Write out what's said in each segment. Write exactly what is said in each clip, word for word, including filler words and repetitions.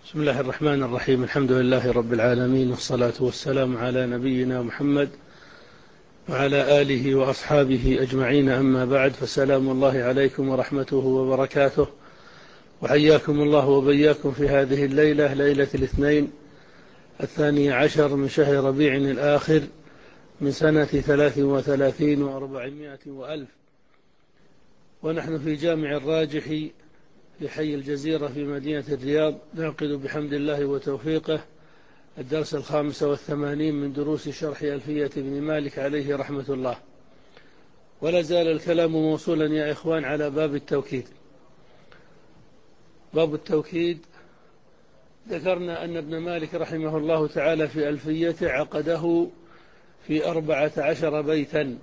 بسم الله الرحمن الرحيم. الحمد لله رب العالمين، والصلاة والسلام على نبينا محمد وعلى آله وأصحابه أجمعين، أما بعد، فسلام الله عليكم ورحمته وبركاته، وحياكم الله وبياكم في هذه الليلة، ليلة الاثنين الثاني عشر من شهر ربيع الآخر من سنة ثلاث وثلاثين وأربعمائة وألف، ونحن في جامع الراجح في حي الجزيرة في مدينة الرياض، نعقد بحمد الله وتوفيقه الدرس الخامس والثمانين من دروس شرح ألفية ابن مالك عليه رحمة الله. ولا زال الكلام موصولا يا إخوان على باب التوكيد. باب التوكيد ذكرنا أن ابن مالك رحمه الله تعالى في ألفيته عقده في أربعة عشر بيتا.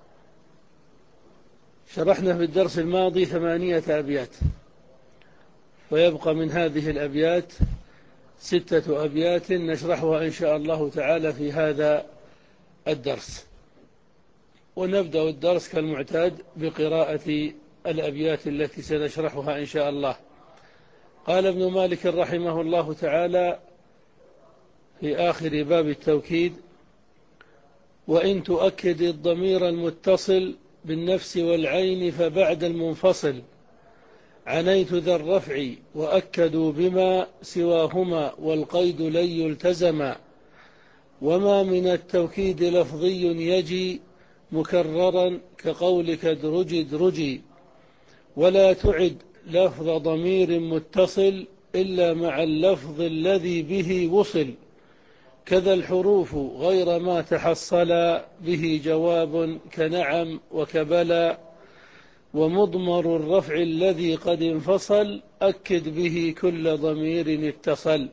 شرحنا في الدرس الماضي ثمانية أبيات، ويبقى من هذه الأبيات ستة أبيات نشرحها إن شاء الله تعالى في هذا الدرس. ونبدأ الدرس كالمعتاد بقراءة الأبيات التي سنشرحها إن شاء الله. قال ابن مالك رحمه الله تعالى في آخر باب التوكيد: وإن تؤكد الضمير المتصل بالنفس والعين فبعد المنفصل عنيت ذا الرفع وأكدوا بما سواهما والقيد لن يلتزما، وما من التوكيد لفظي يجي مكررا كقولك ادرجي ادرجي، ولا تعد لفظ ضمير متصل إلا مع اللفظ الذي به وصل، كذا الحروف غير ما تحصل به جواب كنعم وكبلا، ومضمر الرفع الذي قد انفصل أكد به كل ضمير اتصل.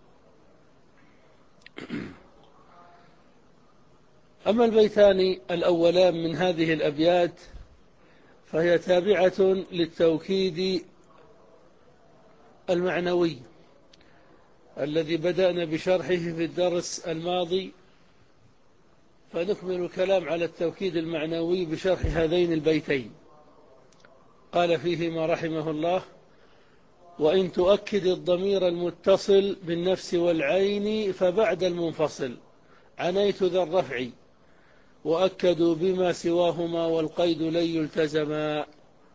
أما البيتان الأولان من هذه الأبيات فهي تابعة للتوكيد المعنوي الذي بدأنا بشرحه في الدرس الماضي، فنكمل الكلام على التوكيد المعنوي بشرح هذين البيتين. قال فيهما رحمه الله: وإن تؤكد الضمير المتصل بالنفس والعين فبعد المنفصل عنيت ذا الرفع وأكدوا بما سواهما والقيد لن يلتزما.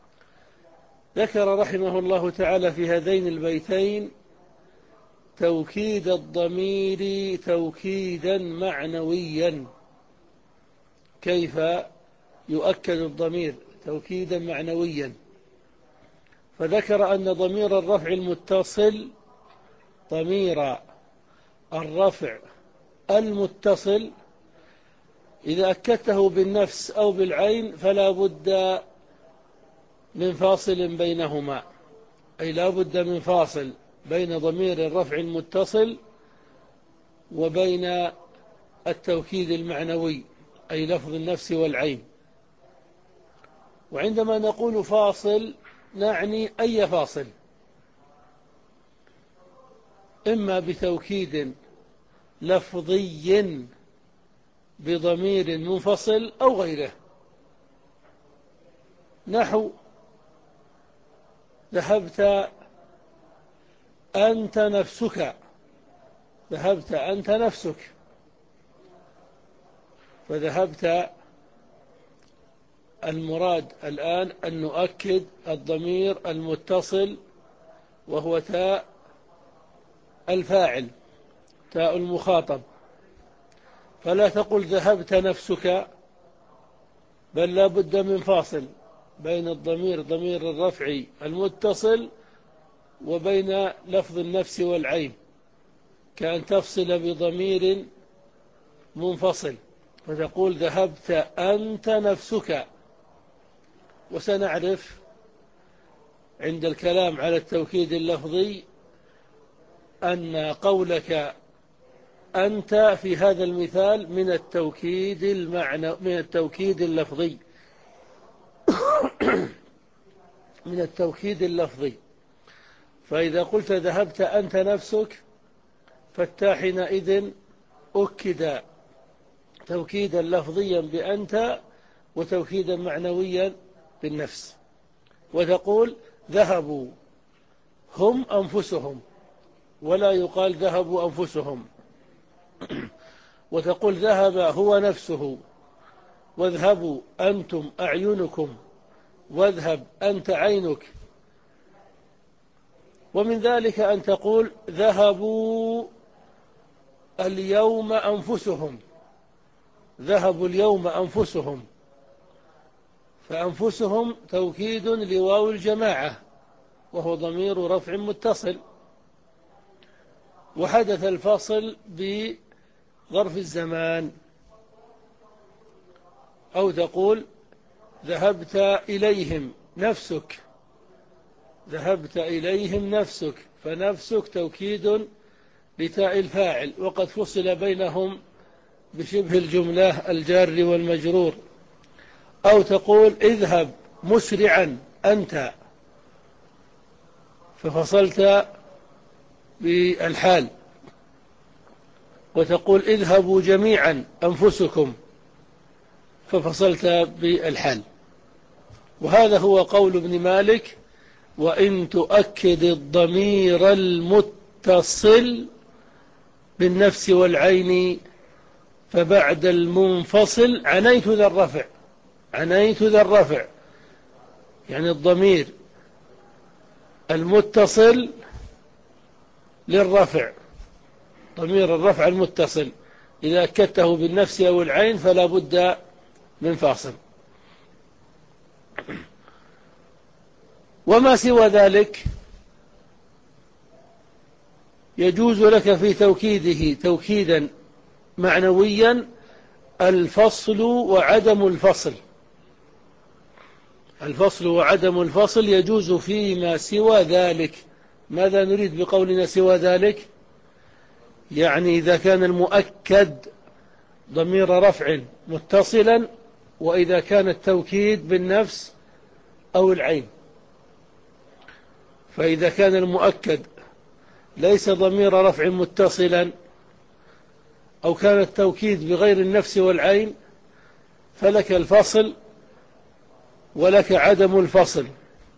ذكر رحمه الله تعالى في هذين البيتين توكيد الضمير توكيدا معنويا. كيف يؤكد الضمير توكيدا معنويا؟ فذكر أن ضمير الرفع المتصل ضمير الرفع المتصل إذا أكدته بالنفس أو بالعين فلا بد من فاصل بينهما، أي لا بد من فاصل بين ضمير الرفع المتصل وبين التوكيد المعنوي أي لفظ النفس والعين. وعندما نقول فاصل نعني أي فاصل، إما بتوكيد لفظي بضمير منفصل أو غيره، نحو ذهبت أنت نفسك، ذهبت أنت نفسك، فذهبت المراد الآن أن نؤكد الضمير المتصل وهو تاء الفاعل، تاء المخاطب، فلا تقل ذهبت نفسك، بل لا بد من فاصل بين الضمير ضمير الرفع المتصل وبين لفظ النفس والعين، كأن تفصل بضمير منفصل فتقول ذهبت أنت نفسك. وسنعرف عند الكلام على التوكيد اللفظي أن قولك أنت في هذا المثال من التوكيد المعنى من التوكيد اللفظي من التوكيد اللفظي. فإذا قلت ذهبت أنت نفسك فالتاء حينئذ أكد توكيدا لفظيا بأنت وتوكيدا معنويا بالنفس، وتقول ذهبوا هم أنفسهم، ولا يقال ذهبوا أنفسهم. وتقول ذهب هو نفسه، واذهبوا أنتم أعينكم، واذهب أنت عينك. ومن ذلك أن تقول ذهبوا اليوم أنفسهم، ذهبوا اليوم أنفسهم، فأنفسهم توكيد لواو الجماعة وهو ضمير رفع متصل، وحدث الفصل بظرف الزمان. أو تقول ذهبت إليهم نفسك، ذهبت إليهم نفسك، فنفسك توكيد لتاء الفاعل وقد فصل بينهم بشبه الجملة الجار والمجرور. أو تقول اذهب مسرعا أنت، ففصلت بالحال. وتقول اذهبوا جميعا أنفسكم، ففصلت بالحال. وهذا هو قول ابن مالك: وإن تؤكد الضمير المتصل بالنفس والعين فبعد المنفصل عنيت ذا الرفع، عنيت ذا الرفع، يعني الضمير المتصل للرفع، ضمير الرفع المتصل إذا أكدته بالنفس أو العين فلا بد من فاصل. وما سوى ذلك يجوز لك في توكيده توكيدا معنويا الفصل وعدم الفصل. الفصل وعدم الفصل يجوز فيما سوى ذلك. ماذا نريد بقولنا سوى ذلك؟ يعني إذا كان المؤكد ضمير رفع متصلا، وإذا كان التوكيد بالنفس أو العين. فإذا كان المؤكد ليس ضمير رفع متصلا، أو كان التوكيد بغير النفس والعين، فلك الفصل ولك عدم الفصل.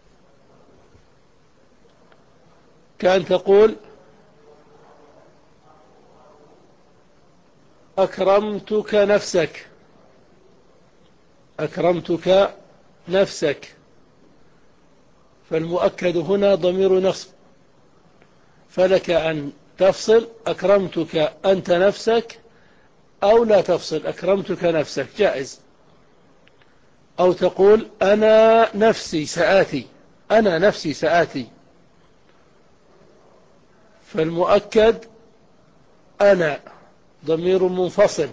كأن تقول أكرمتك نفسك، أكرمتك نفسك، فالمؤكد هنا ضمير نصب، فلك أن تفصل أكرمتك أنت نفسك، أو لا تفصل أكرمتك نفسك، جائز. أو تقول أنا نفسي سآتي، أنا نفسي سآتي، فالمؤكد أنا ضمير منفصل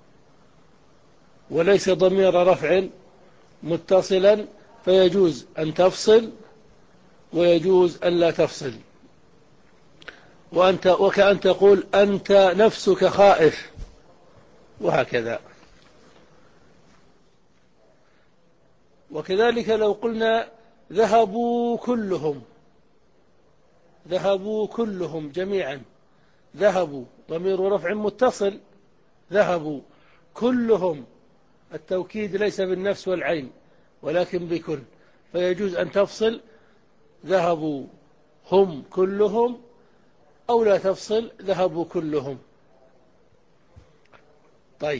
وليس ضمير رفع متصلا، فيجوز أن تفصل ويجوز أن لا تفصل. وأنت وكأن تقول أنت نفسك خائف، وهكذا. وكذلك لو قلنا ذهبوا كلهم، ذهبوا كلهم جميعا، ذهبوا ضمير رفع متصل، ذهبوا كلهم، التوكيد ليس بالنفس والعين ولكن بكل، فيجوز أن تفصل ذهبوا هم كلهم، أو لا تفصل ذهبوا كلهم. طيب،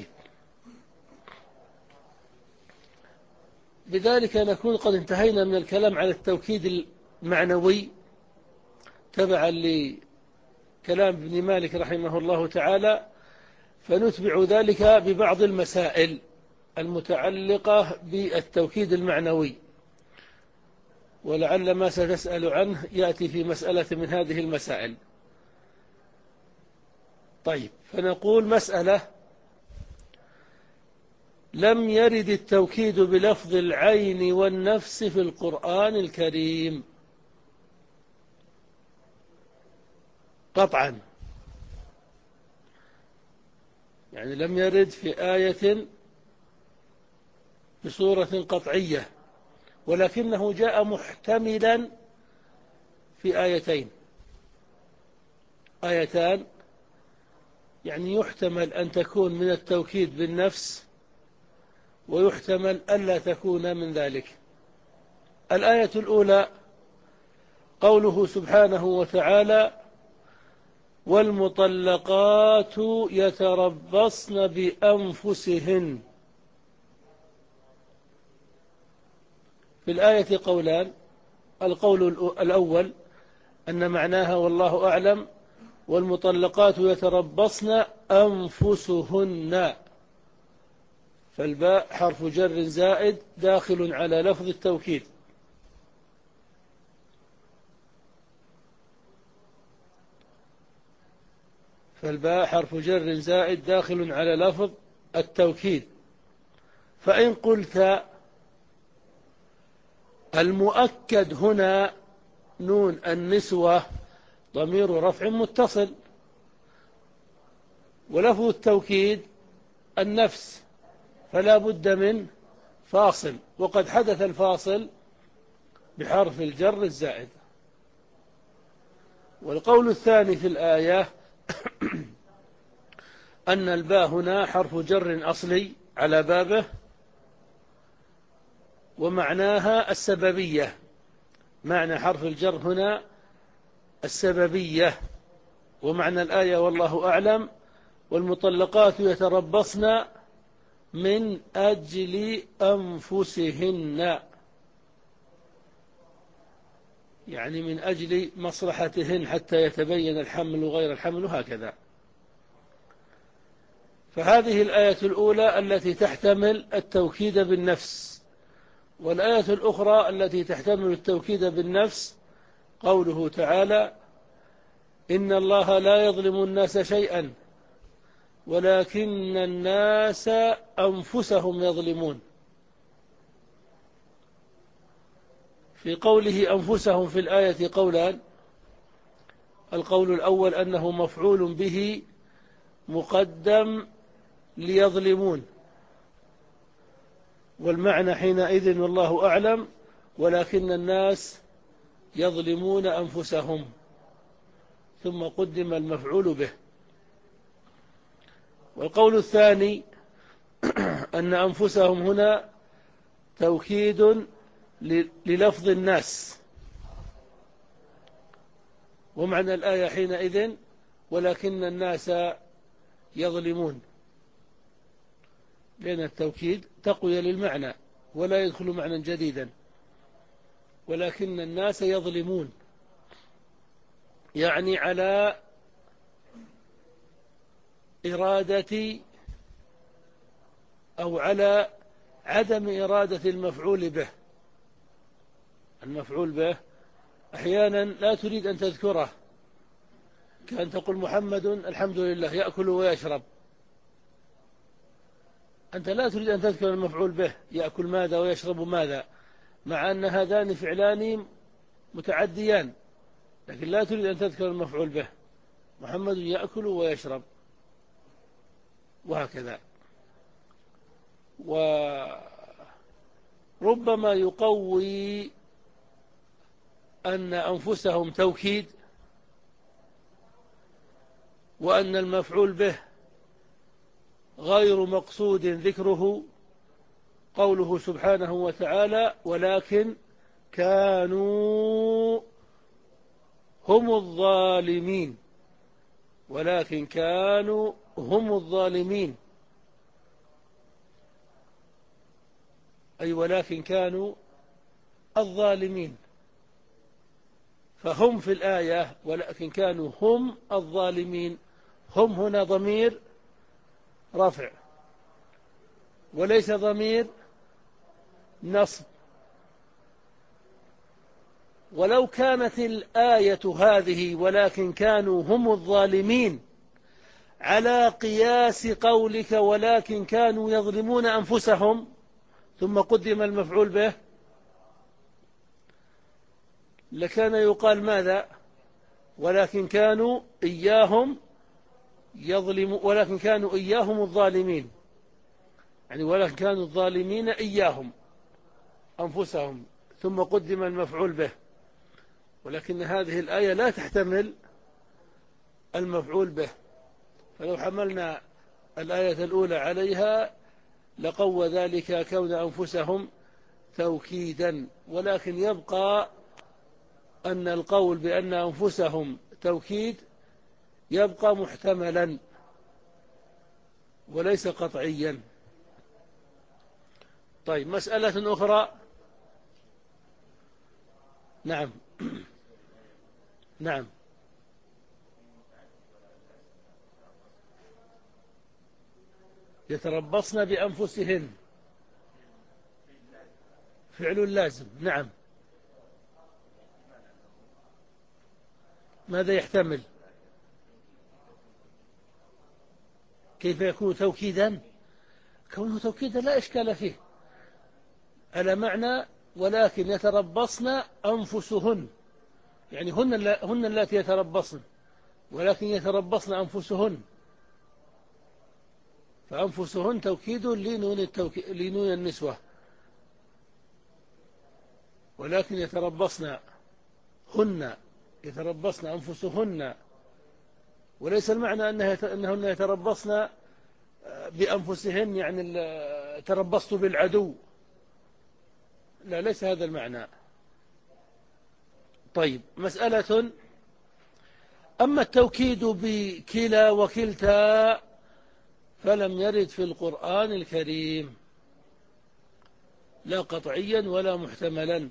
بذلك نكون قد انتهينا من الكلام على التوكيد المعنوي تبعا لكلام ابن مالك رحمه الله تعالى، فنتبع ذلك ببعض المسائل المتعلقة بالتوكيد المعنوي، ولعل ما ستسأل عنه يأتي في مسألة من هذه المسائل. طيب، فنقول مسألة: لم يرد التوكيد بلفظ العين والنفس في القرآن الكريم قطعا، يعني لم يرد في آية بصورة قطعية، ولكنه جاء محتملا في آيتين، آيتان يعني يحتمل أن تكون من التوكيد بالنفس، ويحتمل ألا تكون من ذلك. الآية الأولى قوله سبحانه وتعالى: والمطلقات يتربصن بأنفسهن. في الآية قولان: القول الأول أن معناها والله أعلم: والمطلقات يتربصن أنفسهن، فالباء حرف جر زائد داخل على لفظ التوكيد. فالباء حرف جر زائد داخل على لفظ التوكيد. فإن قلت المؤكد هنا نون النسوة ضمير رفع متصل، ولفظ التوكيد النفس، فلا بد من فاصل، وقد حدث الفاصل بحرف الجر الزائد. والقول الثاني في الآية أن الباء هنا حرف جر أصلي على بابه، ومعناها السببية. معنى حرف الجر هنا السببية، ومعنى الآية والله أعلم: والمطلقات يتربصن من أجل أنفسهن، يعني من أجل مصلحتهن حتى يتبين الحمل وغير الحمل، وهكذا. فهذه الآية الأولى التي تحتمل التوكيد بالنفس. والآية الأخرى التي تحتمل التوكيد بالنفس قوله تعالى: إن الله لا يظلم الناس شيئا ولكن الناس أنفسهم يظلمون. في قوله أنفسهم في الآية قولان: القول الأول أنه مفعول به مقدم ليظلمون، والمعنى حينئذ والله أعلم: ولكن الناس يظلمون أنفسهم، ثم قدم المفعول به. والقول الثاني أن أنفسهم هنا توكيد للفظ الناس، ومعنى الآية حينئذ: ولكن الناس يظلمون، لأن التوكيد تقوية للمعنى ولا يدخل معنى جديدا. ولكن الناس يظلمون يعني على إرادة أو على عدم إرادة المفعول به. المفعول به أحيانا لا تريد أن تذكره، كأن تقول محمد الحمد لله يأكل ويشرب، أنت لا تريد أن تذكر المفعول به يأكل ماذا ويشرب ماذا، مع أن هذان فعلان متعديان، لكن لا تريد أن تذكر المفعول به. محمد يأكل ويشرب، وهكذا. وربما يقوي أن أنفسهم توكيد، وأن المفعول به غير مقصود ذكره قوله سبحانه وتعالى: ولكن كانوا هم الظالمين. ولكن كانوا هم الظالمين، أي ولكن كانوا الظالمين. فهم في الآية ولكن كانوا هم الظالمين، هم هنا ضمير رفع وليس ضمير نصب. ولو كانت الآية هذه ولكن كانوا هم الظالمين على قياس قولك ولكن كانوا يظلمون أنفسهم ثم قدم المفعول به، لكان يقال ماذا؟ ولكن كانوا إياهم يظلمون، ولكن كانوا إياهم الظالمين، يعني ولكن كانوا الظالمين إياهم أنفسهم، ثم قدم المفعول به. ولكن هذه الآية لا تحتمل المفعول به، فلو حملنا الآية الأولى عليها لقوى ذلك كون أنفسهم توكيدا. ولكن يبقى أن القول بأن أنفسهم توكيد يبقى محتملا وليس قطعيا. طيب، مسألة أخرى. نعم. نعم. يتربصن بأنفسهن، فعل لازم. نعم. ماذا يحتمل؟ كيف يكون توكيدا؟ كونه توكيدا لا إشكال فيه، على معنى ولكن يتربصن أنفسهن، يعني هن هن اللاتي يتربصن، ولكن يتربصن أنفسهن، فأنفسهن توكيد لنون, التوكي... لنون النسوة، ولكن يتربصن هن يتربصن أنفسهن، وليس المعنى أنها أنهن يتربصن بأنفسهن يعني تربصت بالعدو، لا، ليس هذا المعنى. طيب، مسألة. أما التوكيد بكلا وكلتا فلم يرد في القرآن الكريم، لا قطعيا ولا محتملا،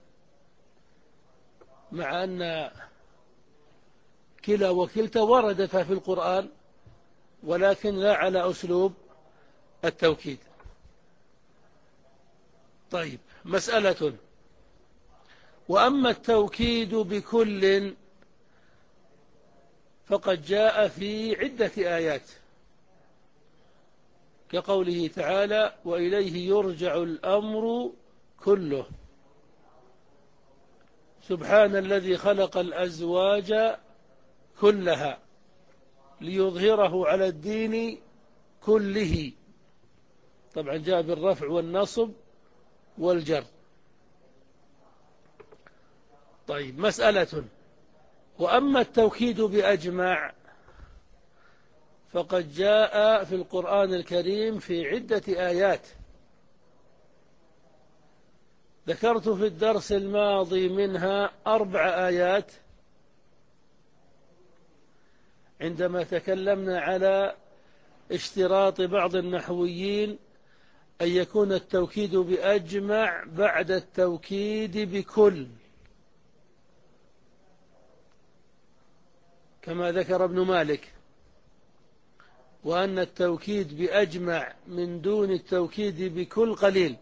مع أن كلا وكلتا وردتا في القرآن، ولكن لا على أسلوب التوكيد. طيب، مسألة. وأما التوكيد بكل فقد جاء في عدة آيات، كقوله تعالى: وإليه يرجع الأمر كله، سبحان الذي خلق الأزواج كلها ليظهره على الدين كله. طبعا جاء بالرفع والنصب والجر. طيب، مسألة. وأما التوكيد بأجمع فقد جاء في القرآن الكريم في عدة آيات، ذكرت في الدرس الماضي منها أربع آيات عندما تكلمنا على اشتراط بعض النحويين أن يكون التوكيد بأجمع بعد التوكيد بكل، كما ذكر ابن مالك، وأن التوكيد بأجمع من دون التوكيد بكل قليل.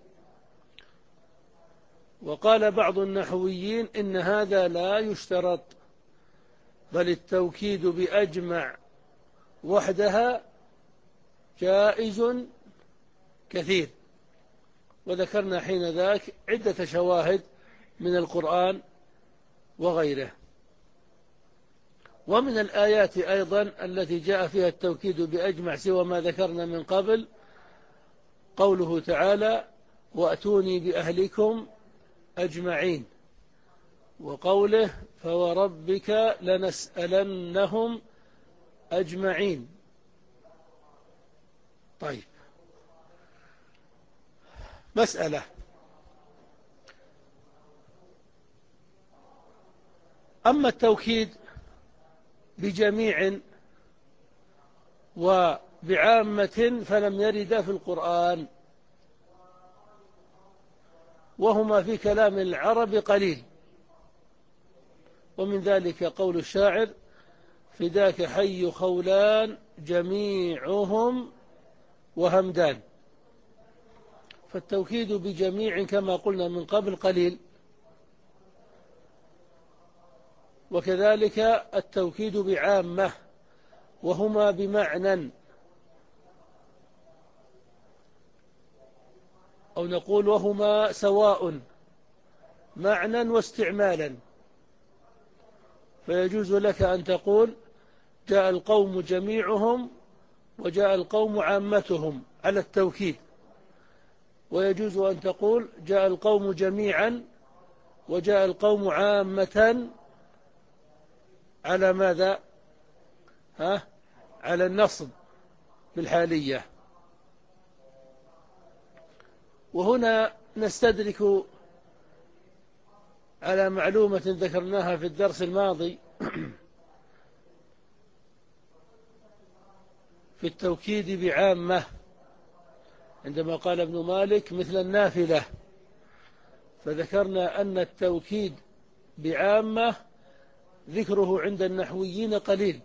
وقال بعض النحويين إن هذا لا يشترط، بل التوكيد بأجمع وحدها جائز كثير، وذكرنا حين ذاك عدة شواهد من القرآن وغيره. ومن الآيات أيضا التي جاء فيها التوكيد بأجمع سوى ما ذكرنا من قبل قوله تعالى: وأتوني بأهلكم أجمعين، وقوله: فوربك لنسألنهم أجمعين. طيب، مسألة. أما التوكيد بجميع وبعامة فلم يرد في القرآن، وهما في كلام العرب قليل، ومن ذلك قول الشاعر: فداك حي خولان جميعهم وهمدان. فالتوكيد بجميع كما قلنا من قبل قليل، وكذلك التوكيد بعامة، وهما بمعنى، أو نقول وهما سواء معنى واستعمالا. فيجوز لك أن تقول جاء القوم جميعهم وجاء القوم عامتهم على التوكيد، ويجوز أن تقول جاء القوم جميعا وجاء القوم عامة على ماذا؟ ها؟ على النصب بالحالية. وهنا نستدرك على معلومة ذكرناها في الدرس الماضي في التوكيد بعامة، عندما قال ابن مالك مثل النافلة، فذكرنا أن التوكيد بعامة ذكره عند النحويين قليل،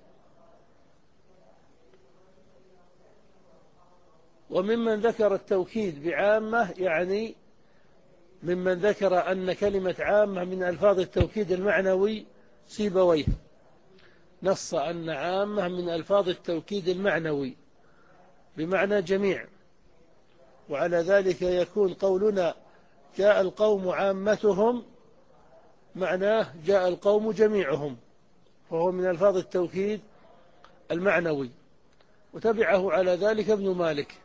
وممن ذكر التوكيد بعامة يعني ممن ذكر أن كلمة عامة من ألفاظ التوكيد المعنوي سيبويه، نص أن عامة من ألفاظ التوكيد المعنوي بمعنى جميع، وعلى ذلك يكون قولنا جاء القوم عامتهم معناه جاء القوم جميعهم، فهو من ألفاظ التوكيد المعنوي، وتبعه على ذلك ابن مالك.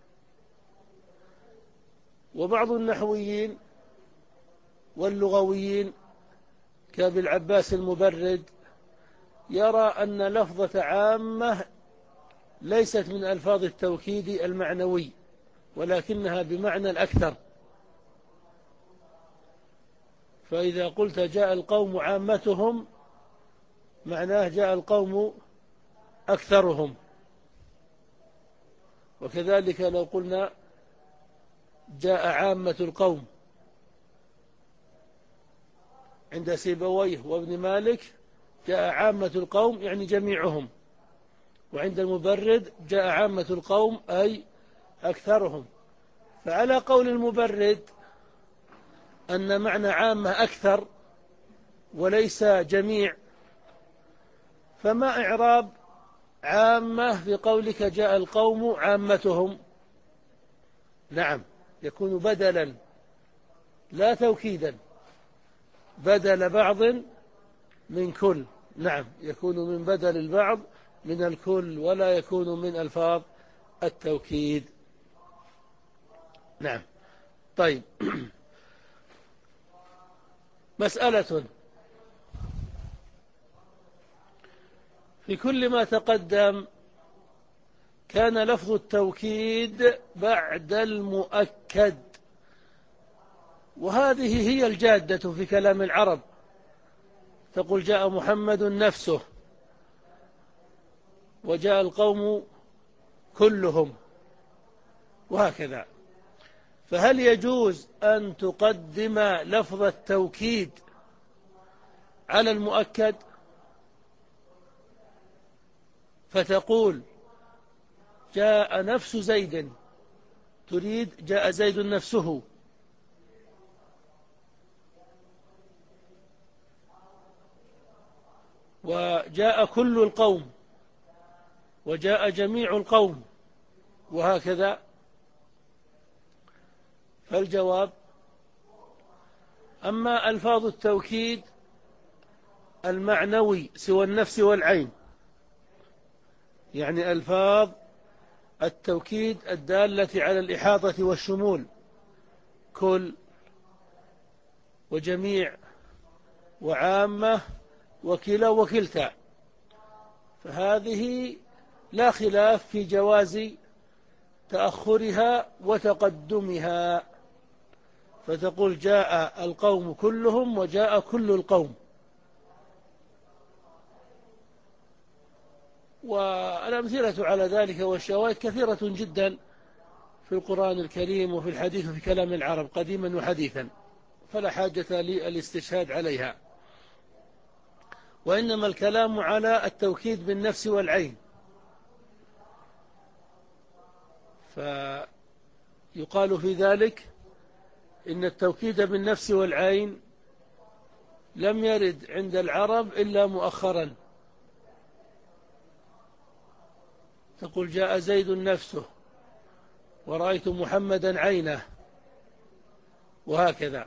وبعض النحويين واللغويين كأبي العباس المبرد يرى أن لفظة عامة ليست من ألفاظ التوكيد المعنوي، ولكنها بمعنى الأكثر، فإذا قلت جاء القوم عامتهم معناه جاء القوم أكثرهم. وكذلك لو قلنا جاء عامة القوم عند سيبويه وابن مالك جاء عامة القوم يعني جميعهم، وعند المبرد جاء عامة القوم أي أكثرهم. فعلى قول المبرد أن معنى عامة أكثر وليس جميع، فما إعراب عامة في قولك جاء القوم عامتهم؟ نعم، يكون بدلا لا توكيدا، بدل بعض من كل. نعم، يكون من بدل البعض من الكل، ولا يكون من ألفاظ التوكيد. نعم. طيب، مسألة في كل ما تقدم كان لفظ التوكيد بعد المؤكد، وهذه هي الجادة في كلام العرب، تقول جاء محمد نفسه، وجاء القوم كلهم، وهكذا. فهل يجوز أن تقدم لفظ التوكيد على المؤكد فتقول جاء نفس زيد، تريد جاء زيد نفسه، وجاء كل القوم، وجاء جميع القوم، وهكذا؟ فالجواب: أما ألفاظ التوكيد المعنوي سوى النفس والعين، يعني ألفاظ التوكيد الدالة على الإحاطة والشمول، كل وجميع وعامة وكلا وكلتا، فهذه لا خلاف في جواز تأخرها وتقدمها، فتقول جاء القوم كلهم وجاء كل القوم. والأمثلة على ذلك والشواهد كثيرة جدا في القرآن الكريم وفي الحديث وفي كلام العرب قديما وحديثا، فلا حاجة للاستشهاد عليها، وإنما الكلام على التوكيد بالنفس والعين. فيقال في ذلك إن التوكيد بالنفس والعين لم يرد عند العرب إلا مؤخرا، تقول جاء زيد نفسه، ورأيت محمدا عينه، وهكذا.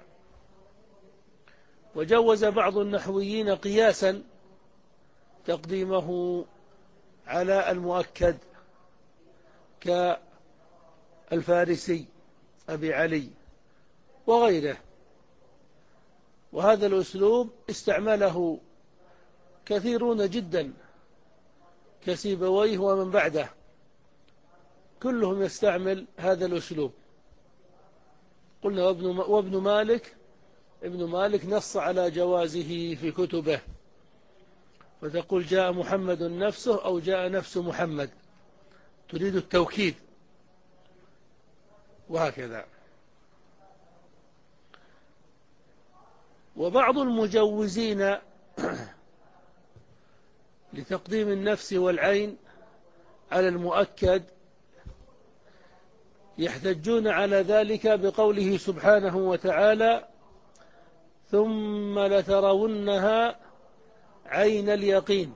وجوز بعض النحويين قياسا تقديمه على المؤكد كالفارسي أبي علي وغيره، وهذا الأسلوب استعمله كثيرون جدا كسيبويه ومن بعده، كلهم يستعمل هذا الأسلوب. قلنا وابن, وابن مالك ابن مالك نص على جوازه في كتبه، فتقول جاء محمد نفسه أو جاء نفس محمد، تريد التوكيد، وهكذا. وبعض المجوزين لتقديم النفس والعين على المؤكد يحتجون على ذلك بقوله سبحانه وتعالى: ثم لترونها عين اليقين.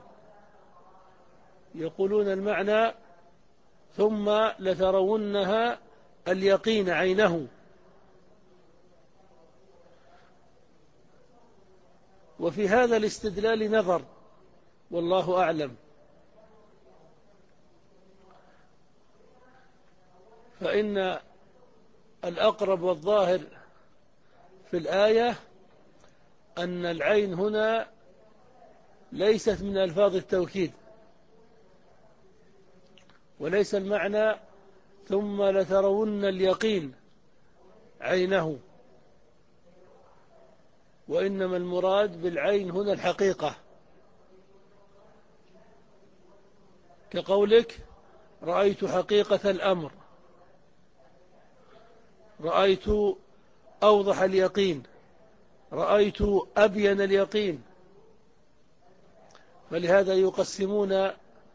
يقولون المعنى ثم لترونها اليقين عينه. وفي هذا الاستدلال نظر، والله أعلم. فإن الأقرب والظاهر في الآية أن العين هنا ليست من ألفاظ التوكيد، وليس المعنى ثم لترون اليقين عينه، وإنما المراد بالعين هنا الحقيقة، كقولك: رأيت حقيقة الأمر، رأيت أوضح اليقين، رأيت أبين اليقين. فلهذا يقسمون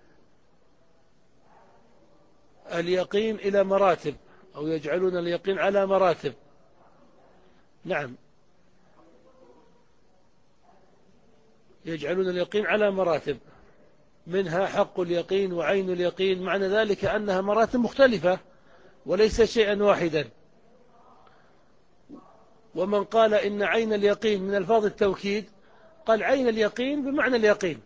اليقين إلى مراتب، أو يجعلون اليقين على مراتب. نعم، يجعلون اليقين على مراتب، منها حق اليقين وعين اليقين. معنى ذلك أنها مراتب مختلفة وليس شيئا واحدا. ومن قال إن عين اليقين من ألفاظ التوكيد قال عين اليقين بمعنى اليقين،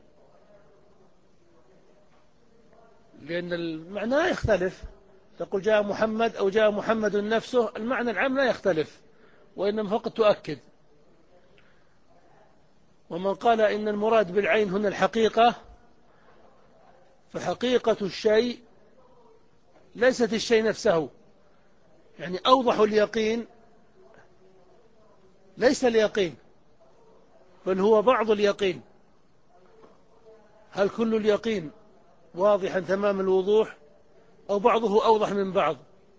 لأن المعنى لا يختلف. تقول جاء محمد أو جاء محمد نفسه، المعنى العام لا يختلف، وإنما فقط تؤكد. ومن قال إن المراد بالعين هنا الحقيقة، فحقيقة الشيء ليست الشيء نفسه، يعني أوضح اليقين ليس اليقين، بل هو بعض اليقين. هل كل اليقين واضحا تمام الوضوح، أو بعضه أوضح من بعض؟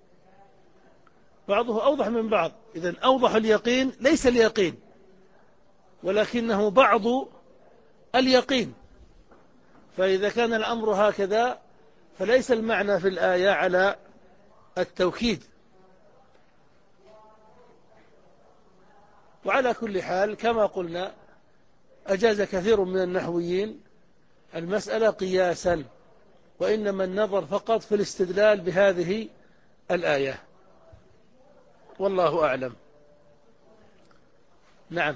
بعضه أوضح من بعض. إذن أوضح اليقين ليس اليقين، ولكنه بعض اليقين. فإذا كان الأمر هكذا فليس المعنى في الآية على التوكيد. وعلى كل حال كما قلنا أجاز كثير من النحويين المسألة قياسا، وإنما النظر فقط في الاستدلال بهذه الآية، والله أعلم. نعم.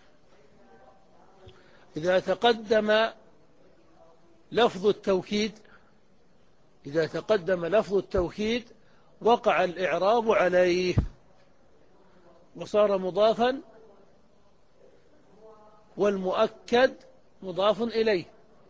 إذا تقدم لفظ التوكيد إذا تقدم لفظ التوكيد وقع الإعراب عليه وصار مضافا، والمؤكد مضاف إليه.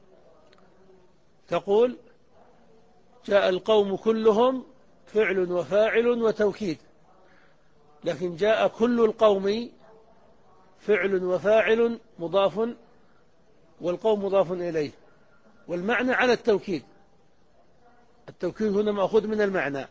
تقول: جاء القوم كلهم فعل وفاعل وتوكيد، لكن جاء كل القوم فعل وفاعل مضاف، والقوم مضاف إليه، والمعنى على التوكيد. التوكيد هنا مأخوذ من المعنى.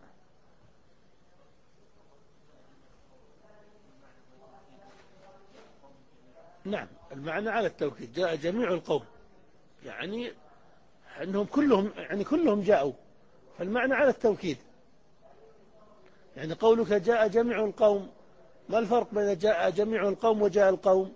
نعم، المعنى على التوكيد. جاء جميع القوم، يعني أنهم كلهم يعني كلهم جاءوا، فالمعنى على التوكيد. يعني قولك جاء جميع القوم، ما الفرق بين جاء جميع القوم وجاء القوم؟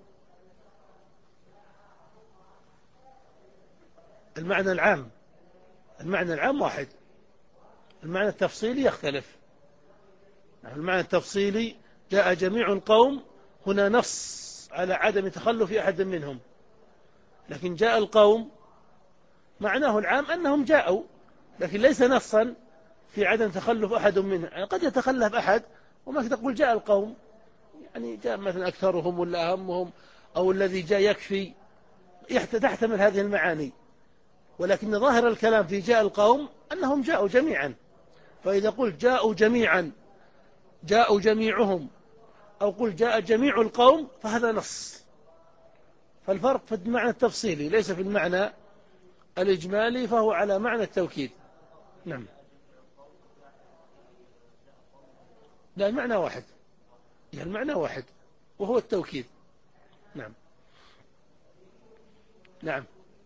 المعنى العام المعنى العام واحد، المعنى التفصيلي يختلف. المعنى التفصيلي جاء جميع القوم، هنا نص على عدم تخلف أحد منهم، لكن جاء القوم معناه العام أنهم جاءوا، لكن ليس نصا في عدم تخلف أحد منهم. يعني قد يتخلف أحد وما تقول جاء القوم، يعني جاء مثلا أكثرهم ولا أهمهم، أو الذي جاء يكفي، تحتمل هذه المعاني. ولكن ظاهر الكلام في جاء القوم أنهم جاءوا جميعا. فإذا قلت جاءوا جميعا، جاءوا جميعهم، أو قل جاء جميع القوم، فهذا نص. فالفرق في المعنى التفصيلي ليس في المعنى الإجمالي، فهو على معنى التوكيد. نعم. لا، المعنى واحد، يعني المعنى واحد وهو التوكيد. نعم. نعم.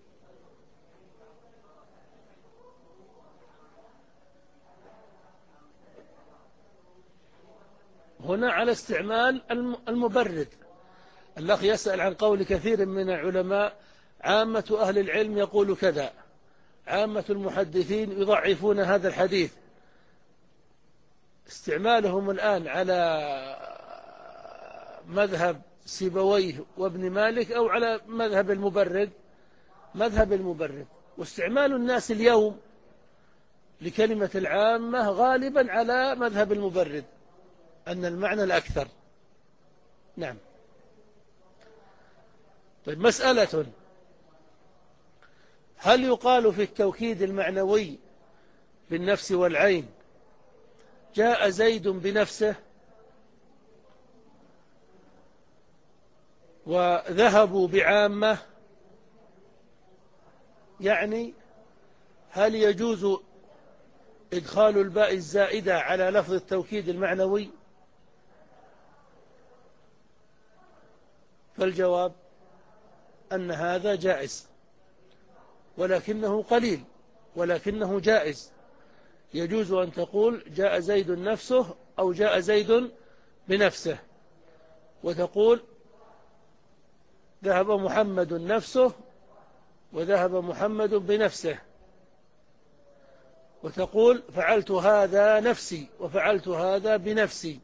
هنا على استعمال المبرد. الأخ يسأل عن قول كثير من العلماء: عامة أهل العلم يقول كذا، عامة المحدثين يضعفون هذا الحديث. استعمالهم الآن على مذهب سيبويه وابن مالك أو على مذهب المبرد؟ مذهب المبرد. واستعمال الناس اليوم لكلمة العامة غالبا على مذهب المبرد، أن المعنى الأكثر. نعم. طيب، مسألة: هل يقال في التوكيد المعنوي بالنفس والعين جاء زيد بنفسه وذهبوا بعامة؟ يعني هل يجوز إدخال الباء الزائدة على لفظ التوكيد المعنوي؟ فالجواب أن هذا جائز، ولكنه قليل، ولكنه جائز. يجوز أن تقول جاء زيد نفسه أو جاء زيد بنفسه، وتقول ذهب محمد نفسه وذهب محمد بنفسه، وتقول فعلت هذا نفسي وفعلت هذا بنفسي،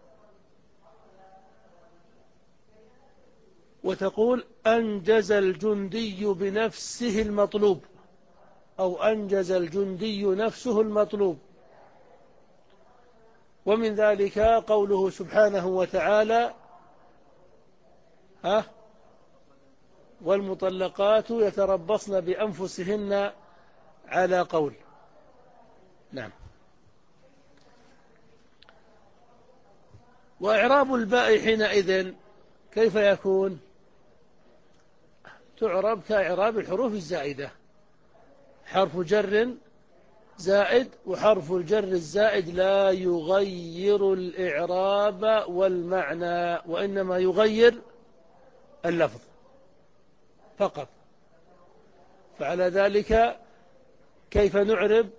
وتقول أنجز الجندي بنفسه المطلوب، أو أنجز الجندي نفسه المطلوب. ومن ذلك قوله سبحانه وتعالى: ها والمطلقات يتربصن بأنفسهن على قول. نعم. وإعراب الباء حينئذ كيف يكون؟ تعرب كإعراب الحروف الزائدة، حرف جر زائد، وحرف الجر الزائد لا يغير الإعراب والمعنى، وإنما يغير اللفظ فقط. فعلى ذلك كيف نعرب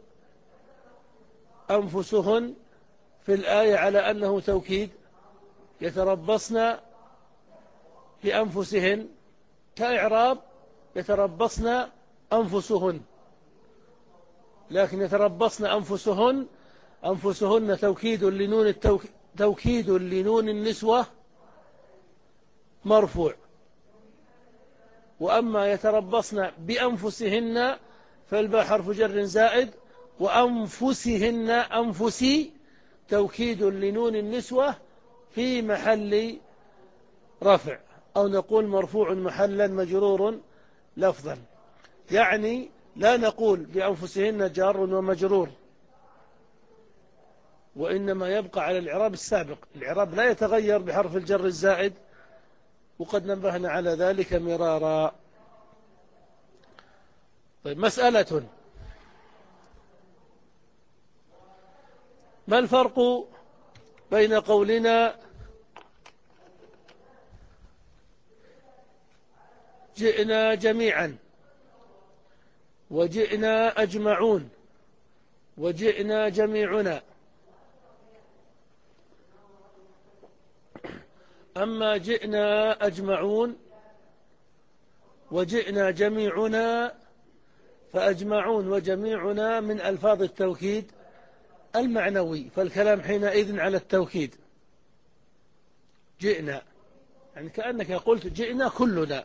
أنفسهن في الآية على أنه توكيد؟ يتربصن بأنفسهن كإعراب يتربصن أنفسهن، لكن يتربصن أنفسهن أنفسهن توكيد لنون التوك... توكيد لنون النسوة مرفوع. وأما يتربصن بأنفسهن فالباء حرف جر زائد، وأنفسهن أنفسي توكيد لنون النسوة في محل رفع، أو نقول مرفوع محلا مجرور لفظا. يعني لا نقول بأنفسهن جار ومجرور، وإنما يبقى على الإعراب السابق. الإعراب لا يتغير بحرف الجر الزائد، وقد نبهنا على ذلك مرارا. طيب، مسألة: ما الفرق بين قولنا جئنا جميعا وجئنا أجمعون وجئنا جميعنا؟ أما جئنا أجمعون وجئنا جميعنا فأجمعون وجميعنا من ألفاظ التوكيد المعنوي، فالكلام حينئذ على التوكيد. جئنا يعني كأنك قلت جئنا كلنا.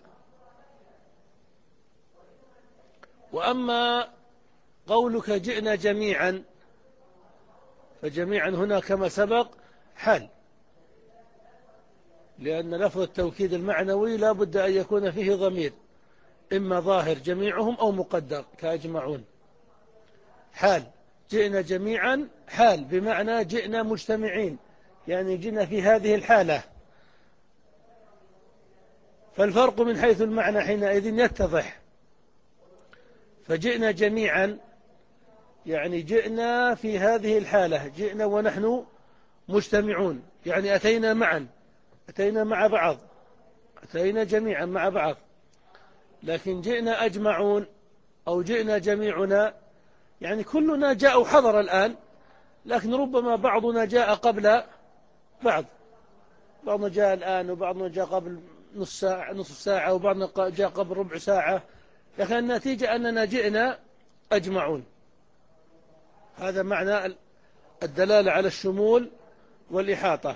وأما قولك جئنا جميعا فجميعا هنا كما سبق حال، لأن لفظ التوكيد المعنوي لا بد أن يكون فيه ضمير، إما ظاهر جميعهم أو مقدر كأجمعون. حال جئنا جميعا حال بمعنى جئنا مجتمعين، يعني جئنا في هذه الحالة. فالفرق من حيث المعنى حينئذ يتضح. فجئنا جميعا يعني جئنا في هذه الحالة، جئنا ونحن مجتمعون، يعني أتينا معا، أتينا مع بعض، أتينا جميعا مع بعض. لكن جئنا أجمعون أو جئنا جميعنا، يعني كلنا جاء وحضر الآن، لكن ربما بعضنا جاء قبل بعض، بعضنا جاء الآن وبعضنا جاء قبل نص ساعة نصف ساعة وبعضنا جاء قبل ربع ساعة، لكن النتيجة أننا جئنا أجمعون. هذا معنى الدلالة على الشمول والإحاطة.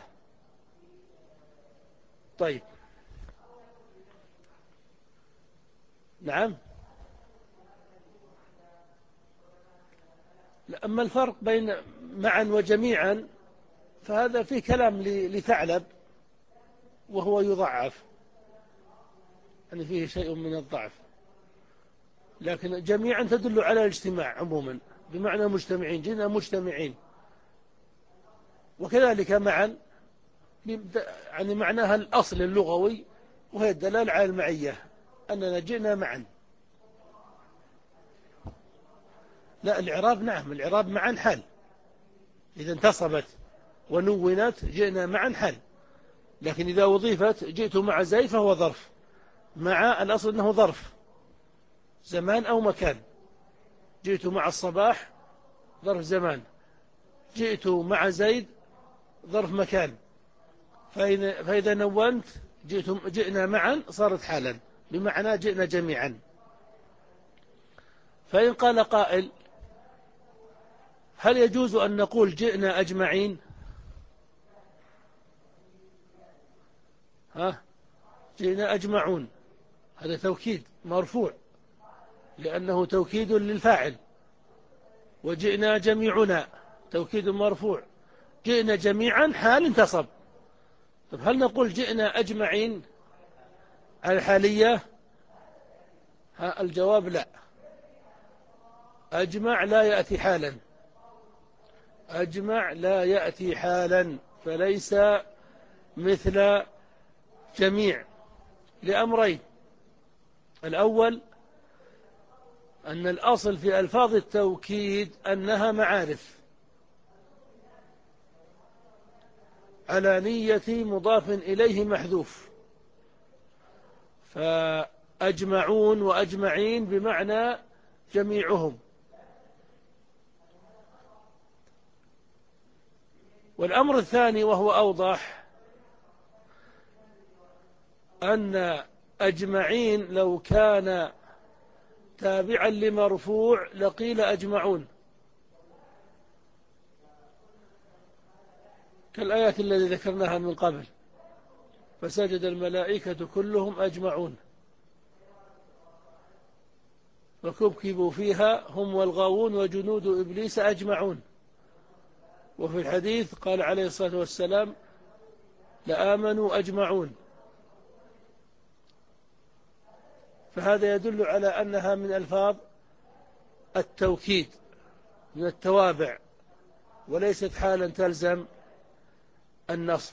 طيب، نعم. أما الفرق بين معا وجميعا فهذا فيه كلام لثعلب وهو يضعف، يعني فيه شيء من الضعف، لكن جميعا تدل على الاجتماع عموما بمعنى مجتمعين، جئنا مجتمعين. وكذلك معا يعني معناها الأصل اللغوي وهي الدلالة على المعية، أننا جئنا معا. لا، الإعراب نعم، الإعراب معا حال، إذا انتصبت ونونت جئنا معا حال. لكن إذا وظيفت جئت مع زيد فهو ظرف، مع الأصل أنه ظرف زمان أو مكان. جئت مع الصباح ظرف زمان، جئت مع زيد ظرف مكان. فإذا نونت جئنا معا صارت حالا بمعنى جئنا جميعا. فإن قال قائل هل يجوز أن نقول جئنا أجمعين؟ ها، جئنا أجمعون هذا توكيد مرفوع لأنه توكيد للفاعل، وجئنا جميعنا توكيد مرفوع، جئنا جميعا حال انتصب. طب هل نقول جئنا أجمعين على الحالية؟ ها، الجواب لا، أجمع لا يأتي حالا، أجمع لا يأتي حالا، فليس مثل جميع لأمرين. الأول أن الأصل في ألفاظ التوكيد أنها معارف على نية مضاف إليه محذوف، فأجمعون وأجمعين بمعنى جميعهم. والأمر الثاني وهو أوضح أن أجمعين لو كان تابعا لمرفوع لقيل أجمعون، كالآيات التي ذكرناها من قبل، فسجد الملائكة كلهم أجمعون وكبكبوا فيها هم والغاوون وجنود إبليس أجمعون. وفي الحديث قال عليه الصلاة والسلام لآمنوا أجمعون. فهذا يدل على أنها من ألفاظ التوكيد من التوابع، وليست حالا تلزم النصب.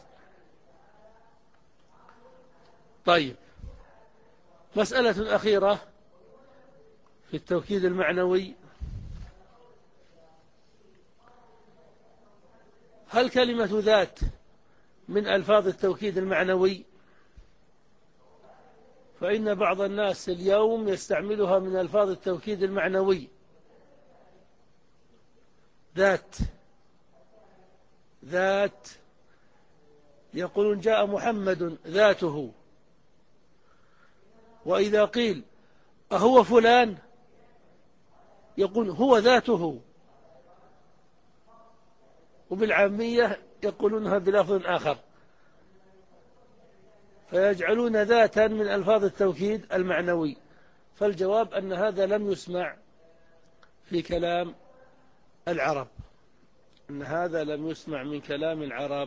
طيب، مسألة أخيرة في التوكيد المعنوي، هل كلمة ذات من ألفاظ التوكيد المعنوي؟ فإن بعض الناس اليوم يستعملها من ألفاظ التوكيد المعنوي. ذات، ذات، يقولون جاء محمد ذاته. وإذا قيل أهو فلان يقول هو ذاته، وبالعامية يقولونها بلفظ آخر، فيجعلون ذاتا من ألفاظ التوكيد المعنوي. فالجواب أن هذا لم يسمع في كلام العرب، أن هذا لم يسمع من كلام العرب.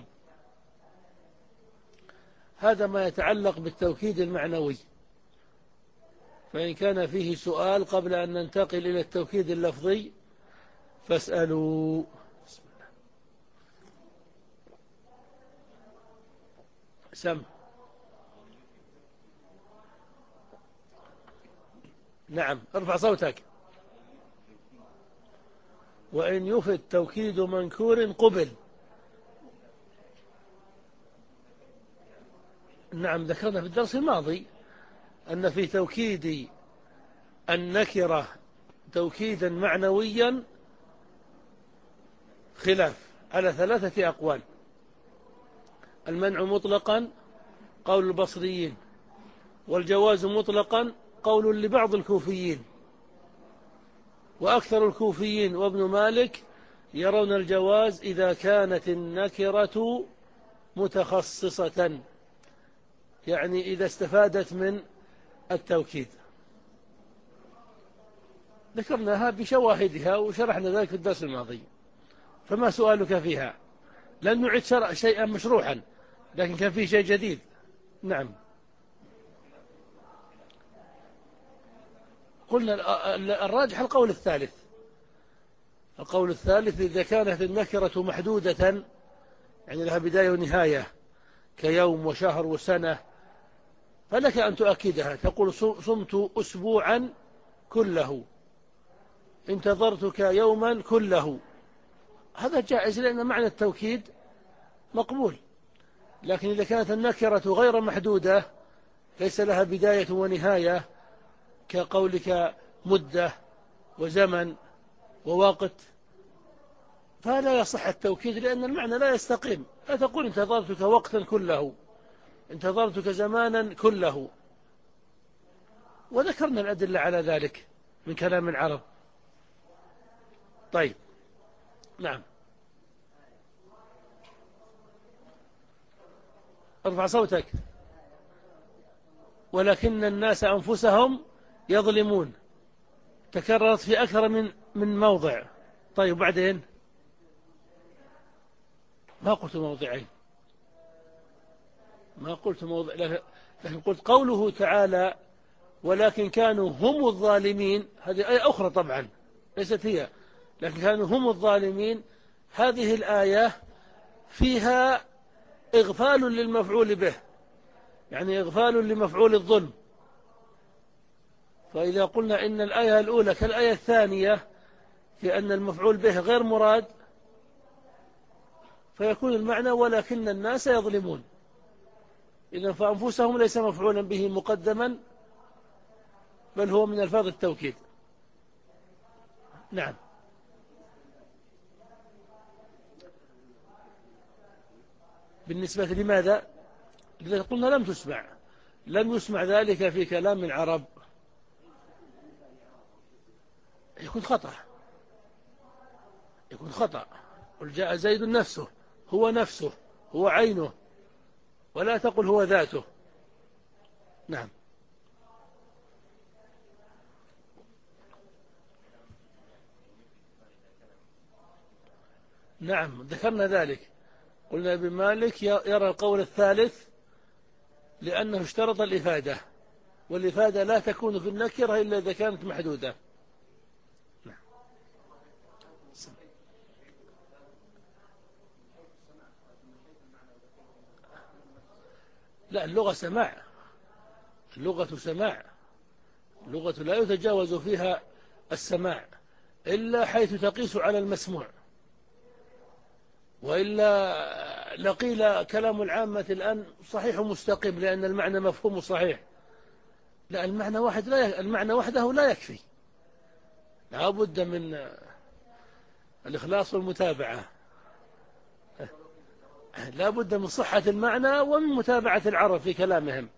هذا ما يتعلق بالتوكيد المعنوي. فإن كان فيه سؤال قبل أن ننتقل إلى التوكيد اللفظي فاسألوا. سم. نعم، ارفع صوتك. وإن يفد توكيد منكور قبل. نعم، ذكرنا في الدرس الماضي أن في توكيد النكرة توكيدا معنويا خلاف على ثلاثة أقوال. المنع مطلقا قول البصريين، والجواز مطلقا قول لبعض الكوفيين، وأكثر الكوفيين وابن مالك يرون الجواز إذا كانت النكرة متخصصة، يعني إذا استفادت من التوكيد. ذكرناها بشواهدها وشرحنا ذلك في الدرس الماضي، فما سؤالك فيها؟ لن نعد شيئا مشروحا، لكن كان فيه شيء جديد. نعم، قلنا الراجح القول الثالث. القول الثالث إذا كانت النكرة محدودة، يعني لها بداية ونهاية كيوم وشهر وسنة، فلك أن تؤكدها، تقول صمت أسبوعا كله، انتظرتك يوما كله. هذا جائز لأن معنى التوكيد مقبول. لكن إذا كانت النكرة غير محدودة، ليس لها بداية ونهاية كقولك مدة وزمن ووقت، فلا يصح التوكيد لأن المعنى لا يستقيم. لا تقول انتظرتك وقتا كله، انتظرتك زمانا كله. وذكرنا الأدلة على ذلك من كلام العرب. طيب، نعم، ارفع صوتك. ولكن الناس أنفسهم يظلمون، تكررت في أكثر من من موضع. طيب، بعدين ما قلت موضعين، ما قلت موضع، لكن قلت قوله تعالى ولكن كانوا هم الظالمين، هذه آية أخرى طبعا ليست هي، لكن كانوا هم الظالمين. هذه الآية فيها إغفال للمفعول به، يعني إغفال لمفعول الظلم. فإذا قلنا إن الآية الأولى كالآية الثانية في أن المفعول به غير مراد، فيكون المعنى ولكن الناس يظلمون. إذن فأنفسهم ليس مفعولا به مقدما، بل هو من ألفاظ التوكيد. نعم، بالنسبة لماذا؟ لذلك قلنا لم تسمع لم يسمع ذلك في كلام العرب. يكون خطأ، يكون خطأ. قل جاء زيد نفسه، هو نفسه، هو عينه، ولا تقل هو ذاته. نعم، نعم، ذكرنا ذلك. قلنا ابن مالك يرى القول الثالث لأنه اشترط الإفادة، والإفادة لا تكون في النكرة إلا إذا كانت محدودة. نعم. لا، اللغة سماع، اللغة سماع، اللغة لا يتجاوز فيها السماع إلا حيث تقيس على المسموع، وإلا لقيل كلام العامة الآن صحيح مستقيم لأن المعنى مفهوم صحيح. لا، المعنى واحد لا ي... المعنى وحده لا يكفي، لا بد من الإخلاص والمتابعة، لا بد من صحة المعنى ومن متابعة العرب في كلامهم.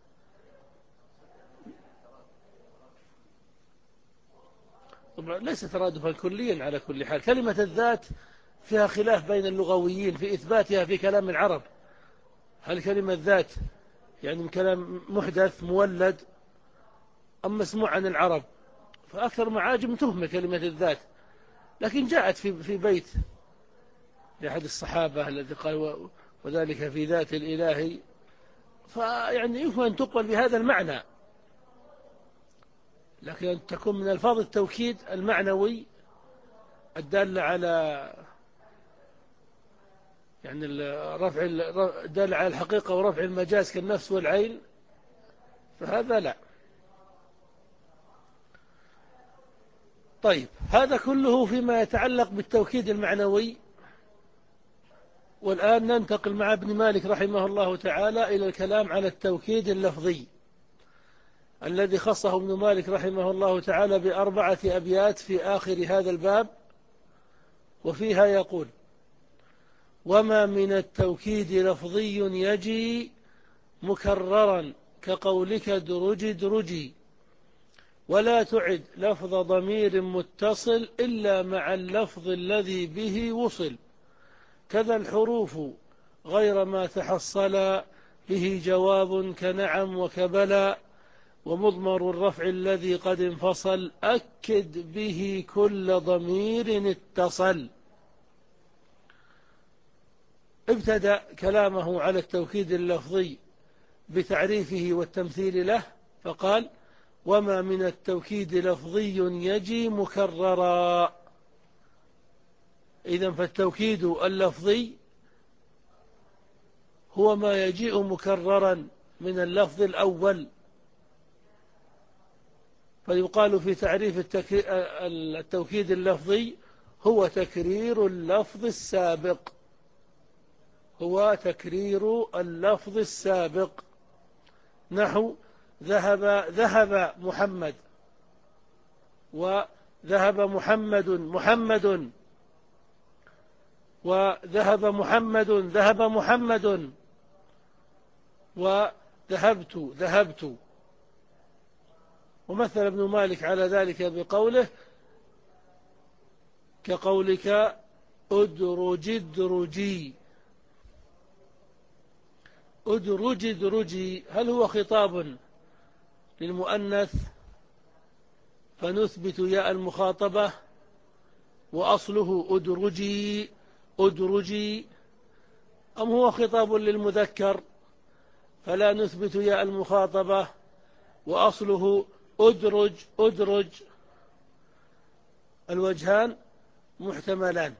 طبعا ليس ترادفا كليا على كل حال. كلمة الذات فيها خلاف بين اللغويين في إثباتها في كلام العرب. هل كلمة ذات يعني من كلام محدث مولد أم مسموع عن العرب؟ فأكثر معاجم تهمة كلمة الذات، لكن جاءت في في بيت لأحد الصحابة الذي قال وذلك في ذات الإله، فيعني يمكن أن تقبل بهذا المعنى، لكن أن تكون من ألفاظ التوكيد المعنوي الدالة على يعني رفع الدالة على الحقيقة ورفع المجاز كالنفس والعين، فهذا لا. طيب، هذا كله فيما يتعلق بالتوكيد المعنوي. والآن ننتقل مع ابن مالك رحمه الله تعالى إلى الكلام على التوكيد اللفظي الذي خصه ابن مالك رحمه الله تعالى بأربعة أبيات في آخر هذا الباب، وفيها يقول: وما من التوكيد لفظي يجي مكررا كقولك درج درجي، ولا تعد لفظ ضمير متصل إلا مع اللفظ الذي به وصل، كذا الحروف غير ما تحصل به جواب كنعم وكبلا، ومضمر الرفع الذي قد انفصل أكد به كل ضمير اتصل. ابتدأ كلامه على التوكيد اللفظي بتعريفه والتمثيل له، فقال: وما من التوكيد لفظي يجي مكررا. إذن فالتوكيد اللفظي هو ما يجيء مكررا من اللفظ الأول، فيقال في تعريف التوكيد اللفظي: هو تكرير اللفظ السابق هو تكرير اللفظ السابق نحو ذهب ذهب محمد، وذهب محمد محمد، وذهب محمد ذهب محمد، وذهبت ذهبت. ومثل ابن مالك على ذلك بقوله: كقولك أدرج ادرجي. أدرج ادرجي هل هو خطاب للمؤنث فنثبت ياء المخاطبة وأصله أدرجي أدرجي، أم هو خطاب للمذكر فلا نثبت ياء المخاطبة وأصله أدرج أدرج؟ الوجهان محتملان،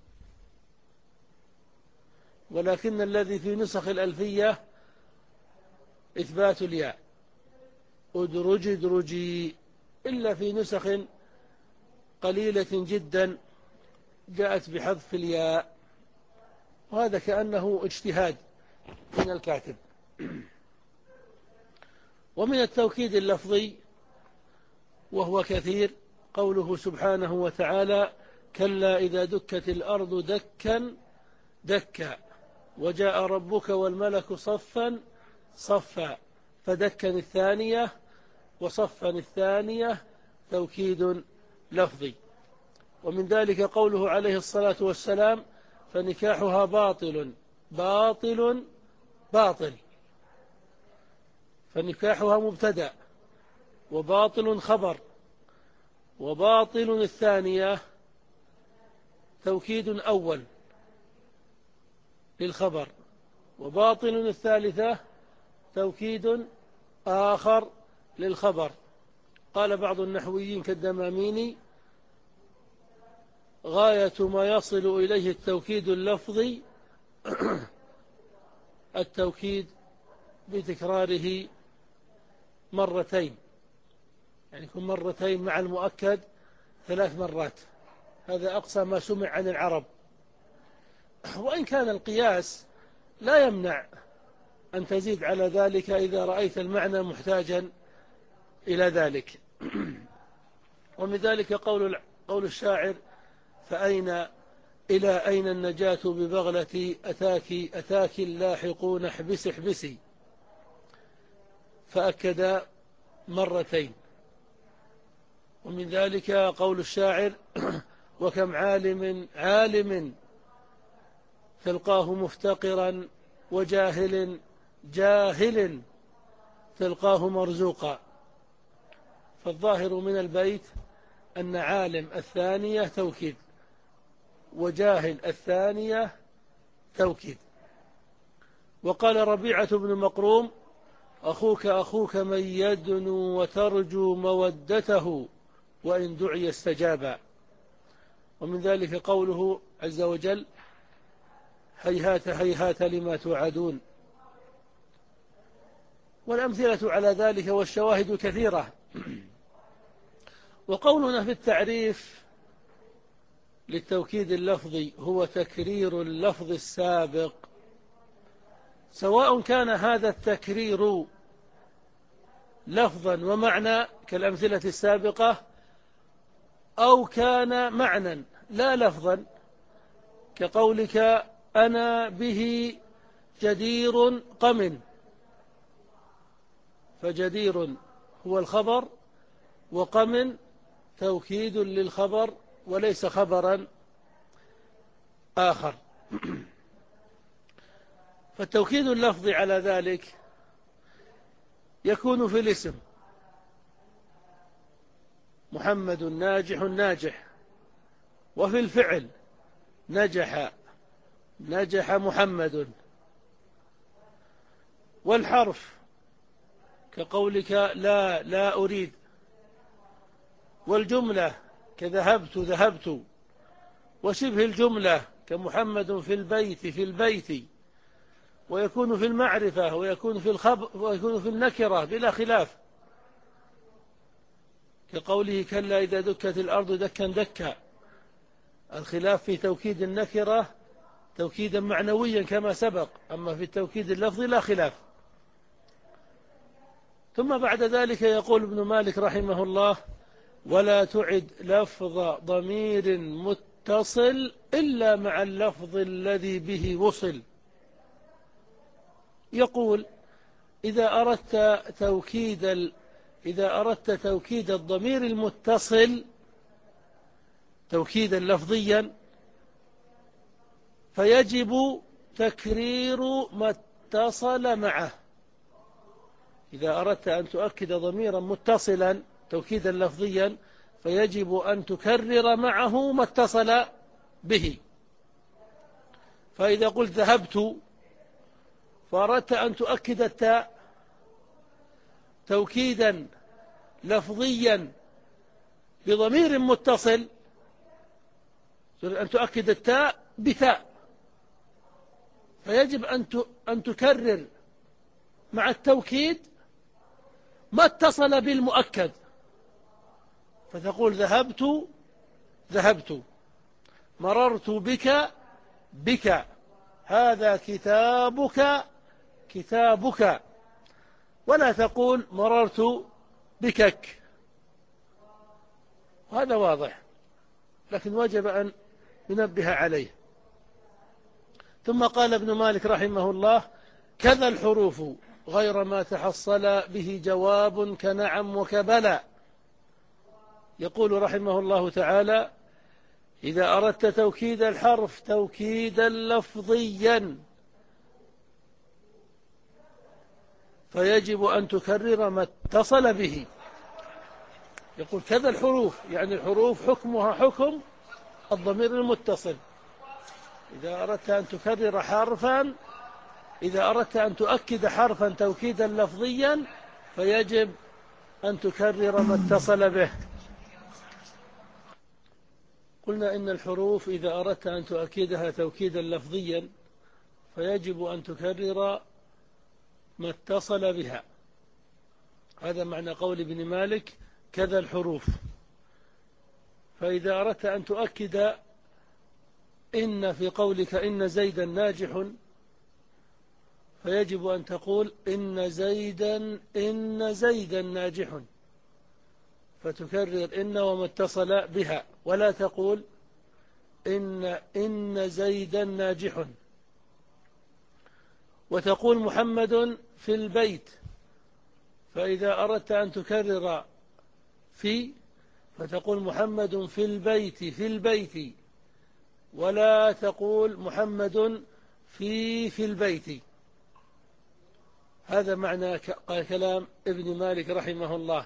ولكن الذي في نسخ الألفية إثبات الياء أدرج ادرجي، إلا في نسخ قليلة جدا جاءت بحذف الياء، وهذا كأنه اجتهاد من الكاتب. ومن التوكيد اللفظي وهو كثير قوله سبحانه وتعالى: كلا إذا دكت الأرض دكا دكا وجاء ربك والملك صفا صفا، فدكا الثانية وصفا الثانية توكيد لفظي. ومن ذلك قوله عليه الصلاة والسلام: فنكاحها باطل باطل باطل، فنكاحها مبتدأ وباطل خبر، وباطل الثانية توكيد أول للخبر، وباطل الثالثة توكيد آخر للخبر. قال بعض النحويين كالدماميني: غاية ما يصل إليه التوكيد اللفظي التوكيد بتكراره مرتين، يعني يكون مرتين مع المؤكد ثلاث مرات، هذا أقصى ما سمع عن العرب. وإن كان القياس لا يمنع أن تزيد على ذلك إذا رأيت المعنى محتاجا إلى ذلك. ومن ذلك قول قول الشاعر: فأين إلى أين النجاة ببغلتي أتاك أتاك اللاحقون احبس احبسي، فأكد مرتين. ومن ذلك قول الشاعر: وكم عالم عالم تلقاه مفتقرا وجاهل جاهل تلقاه مرزوقا. فالظاهر من البيت أن عالم الثانية توكيد وجاهل الثانية توكيد. وقال ربيعة بن مقروم: أخوك أخوك من يدنو وترجو مودته وإن دعي استجابا. ومن ذلك قوله عز وجل: هيهات هيهات لما توعدون. والأمثلة على ذلك والشواهد كثيرة. وقولنا في التعريف للتوكيد اللفظي هو تكرير اللفظ السابق، سواء كان هذا التكرير لفظا ومعنى كالأمثلة السابقة، أو كان معنى لا لفظا، كقولك أنا به جدير قم، فجدير هو الخبر، وقم توكيد للخبر وليس خبرا آخر. فالتوكيد اللفظي على ذلك يكون في الاسم: محمد ناجح ناجح، وفي الفعل: نجح نجح محمد. والحرف كقولك لا لا أريد. والجملة كذهبت ذهبت. وشبه الجملة كمحمد في البيت في البيت. ويكون في المعرفة ويكون في الخبر ويكون في النكرة بلا خلاف، كقوله كلا إذا دكت الأرض دكا دكا. الخلاف في توكيد النكرة توكيدا معنويا كما سبق، أما في التوكيد اللفظي لا خلاف. ثم بعد ذلك يقول ابن مالك رحمه الله: ولا تعد لفظ ضمير متصل إلا مع اللفظ الذي به وصل. يقول: إذا أردت توكيد ال... إذا أردت توكيد الضمير المتصل توكيدا لفظيا فيجب تكرير ما اتصل معه. إذا أردت أن تؤكد ضميرا متصلا توكيدا لفظيا فيجب أن تكرر معه ما اتصل به. فإذا قلت ذهبت فأردت أن تؤكد التاء توكيدا لفظيا بضمير متصل، أن تؤكد التاء بتاء، فيجب أن تكرر مع التوكيد ما اتصل بالمؤكد، فتقول ذهبت ذهبت، مررت بك بك، هذا كتابك كتابك، ولا تقول مررت بكك. هذا واضح، لكن وجب أن ننبه عليه. ثم قال ابن مالك رحمه الله: كذا الحروف غير ما تحصل به جواب كنعم وكبلى. يقول رحمه الله تعالى: إذا أردت توكيد الحرف توكيدا لفظيا فيجب أن تكرر ما اتصل به. يقول كذا الحروف، يعني الحروف حكمها حكم الضمير المتصل. إذا أردت أن تكرر حرفا إذا أردت أن تؤكد حرفا توكيدا لفظيا فيجب أن تكرر ما اتصل به. قلنا إن الحروف إذا أردت أن تؤكدها توكيدا لفظيا فيجب أن تكرر ما اتصل بها. هذا معنى قول ابن مالك: كذا الحروف. فإذا أردت أن تؤكد إن في قولك إن زيدا ناجح فيجب أن تقول إن زيدا إن زيدا ناجح، فتكرر إن وما اتصل بها، ولا تقول إن إن زيدا ناجح. وتقول محمد في البيت، فإذا أردت أن تكرر في فتقول محمد في البيت في البيت، ولا تقول محمد في في البيت. هذا معنى كلام ابن مالك رحمه الله.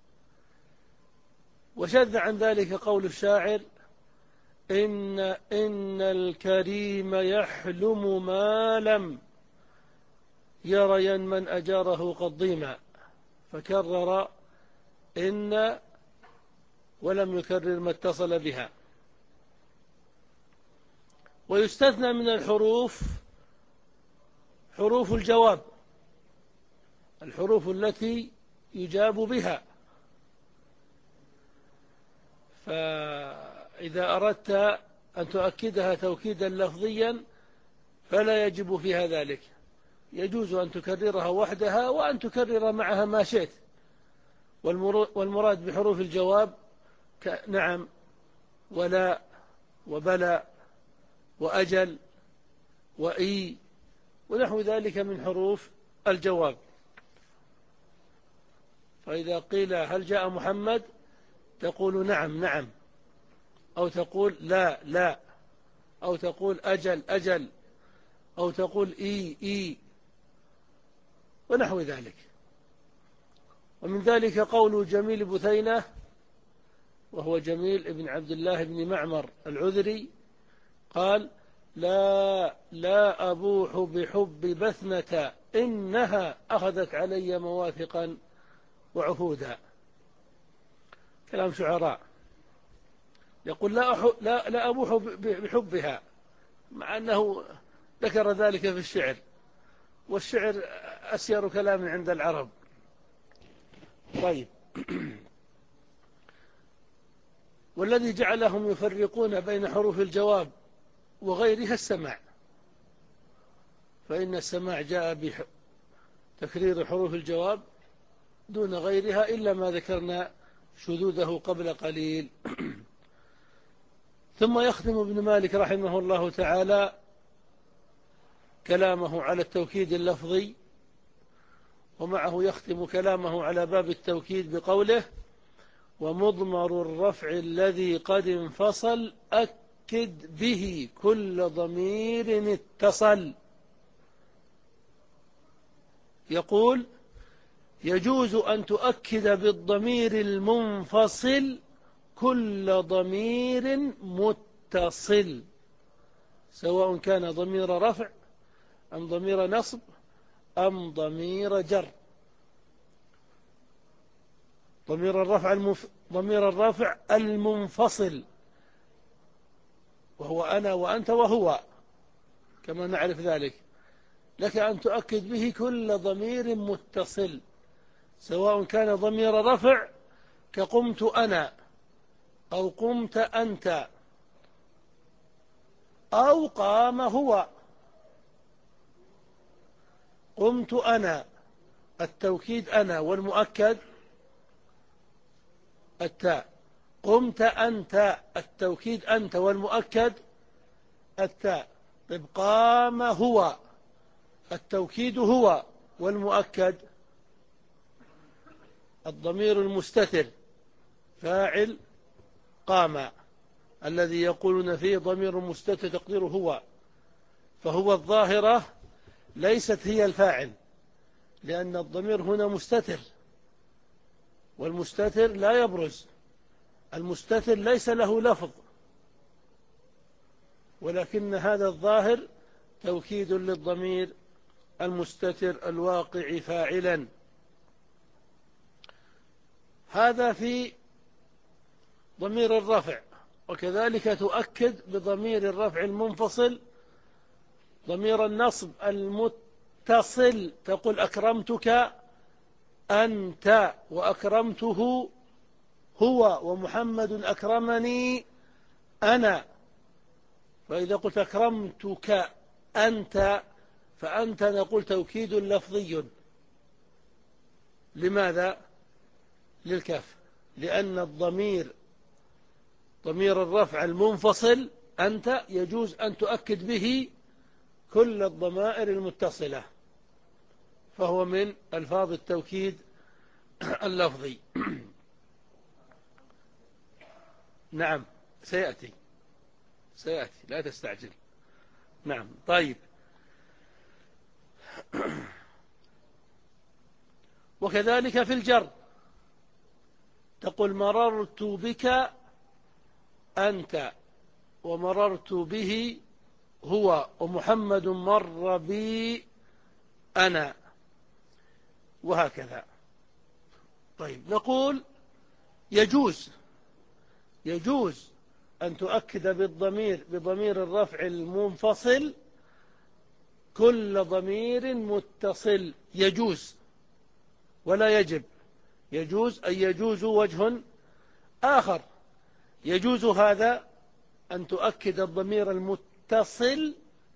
وشذ عن ذلك قول الشاعر: إن إن الكريم يحلم ما لم يرين من أجاره قد ضيما، فكرر إن ولم يكرر ما اتصل بها. ويستثنى من الحروف حروف الجواب، الحروف التي يجاب بها. فإذا أردت أن تؤكدها توكيدا لفظيا فلا يجب فيها ذلك، يجوز أن تكررها وحدها وأن تكرر معها ما شئت. والمراد بحروف الجواب نعم ولا وبلى وأجل وإي ونحو ذلك من حروف الجواب. فإذا قيل هل جاء محمد تقول نعم نعم، أو تقول لا لا، أو تقول أجل أجل، أو تقول إي إي ونحو ذلك. ومن ذلك قول جميل بثينة، وهو جميل بن عبد الله بن معمر العذري، قال لا لا أبوح بحب بثنة إنها أخذت علي مواثقا وعهودا. كلام شعراء، يقول لا, أح... لا, لا أبوح بحبها، مع أنه ذكر ذلك في الشعر، والشعر أسير كلام عند العرب. طيب والذي جعلهم يفرقون بين حروف الجواب وغيرها السماع، فإن السماع جاء بتكرير حروف الجواب دون غيرها إلا ما ذكرنا شذوذه قبل قليل. ثم يختم ابن مالك رحمه الله تعالى كلامه على التوكيد اللفظي، ومعه يختم كلامه على باب التوكيد بقوله ومضمر الرفع الذي قد انفصل أكد به كل ضمير اتصل. يقول يجوز أن تؤكد بالضمير المنفصل كل ضمير متصل، سواء كان ضمير رفع أم ضمير نصب أم ضمير جر. ضمير الرفع المف... ضمير الرفع المنفصل، وهو أنا وأنت وهو كما نعرف ذلك، لك أن تؤكد به كل ضمير متصل، سواء كان ضمير رفع كقمت أنا أو قمت أنت أو قام هو. قمت أنا التوكيد أنا والمؤكد التاء، قمت أنت التوكيد أنت والمؤكد التاء. طيب قام هو التوكيد هو والمؤكد الضمير المستتر فاعل قام الذي يقولون فيه ضمير مستتر تقديره هو، فهو الظاهرة ليست هي الفاعل، لأن الضمير هنا مستتر، والمستتر لا يبرز، المستتر ليس له لفظ، ولكن هذا الظاهر توكيد للضمير المستتر الواقع فاعلا. هذا في ضمير الرفع. وكذلك تؤكد بضمير الرفع المنفصل ضمير النصب المتصل، تقول أكرمتك أنت وأكرمته هو ومحمد أكرمني أنا. فإذا قلت أكرمتك أنت فأنت نقول توكيد لفظي. لماذا؟ للكاف، لأن الضمير ضمير الرفع المنفصل أنت يجوز أن تؤكد به كل الضمائر المتصلة، فهو من ألفاظ التوكيد اللفظي. نعم سيأتي سيأتي لا تستعجل. نعم طيب. وكذلك في الجر تقول مررت بك أنت ومررت به هو ومحمد مر بي أنا، وهكذا. طيب نقول يجوز يجوز أن تؤكد بالضمير بضمير الرفع المنفصل كل ضمير متصل، يجوز ولا يجب. يجوز أي يجوز وجه آخر، يجوز هذا أن تؤكد الضمير المتصل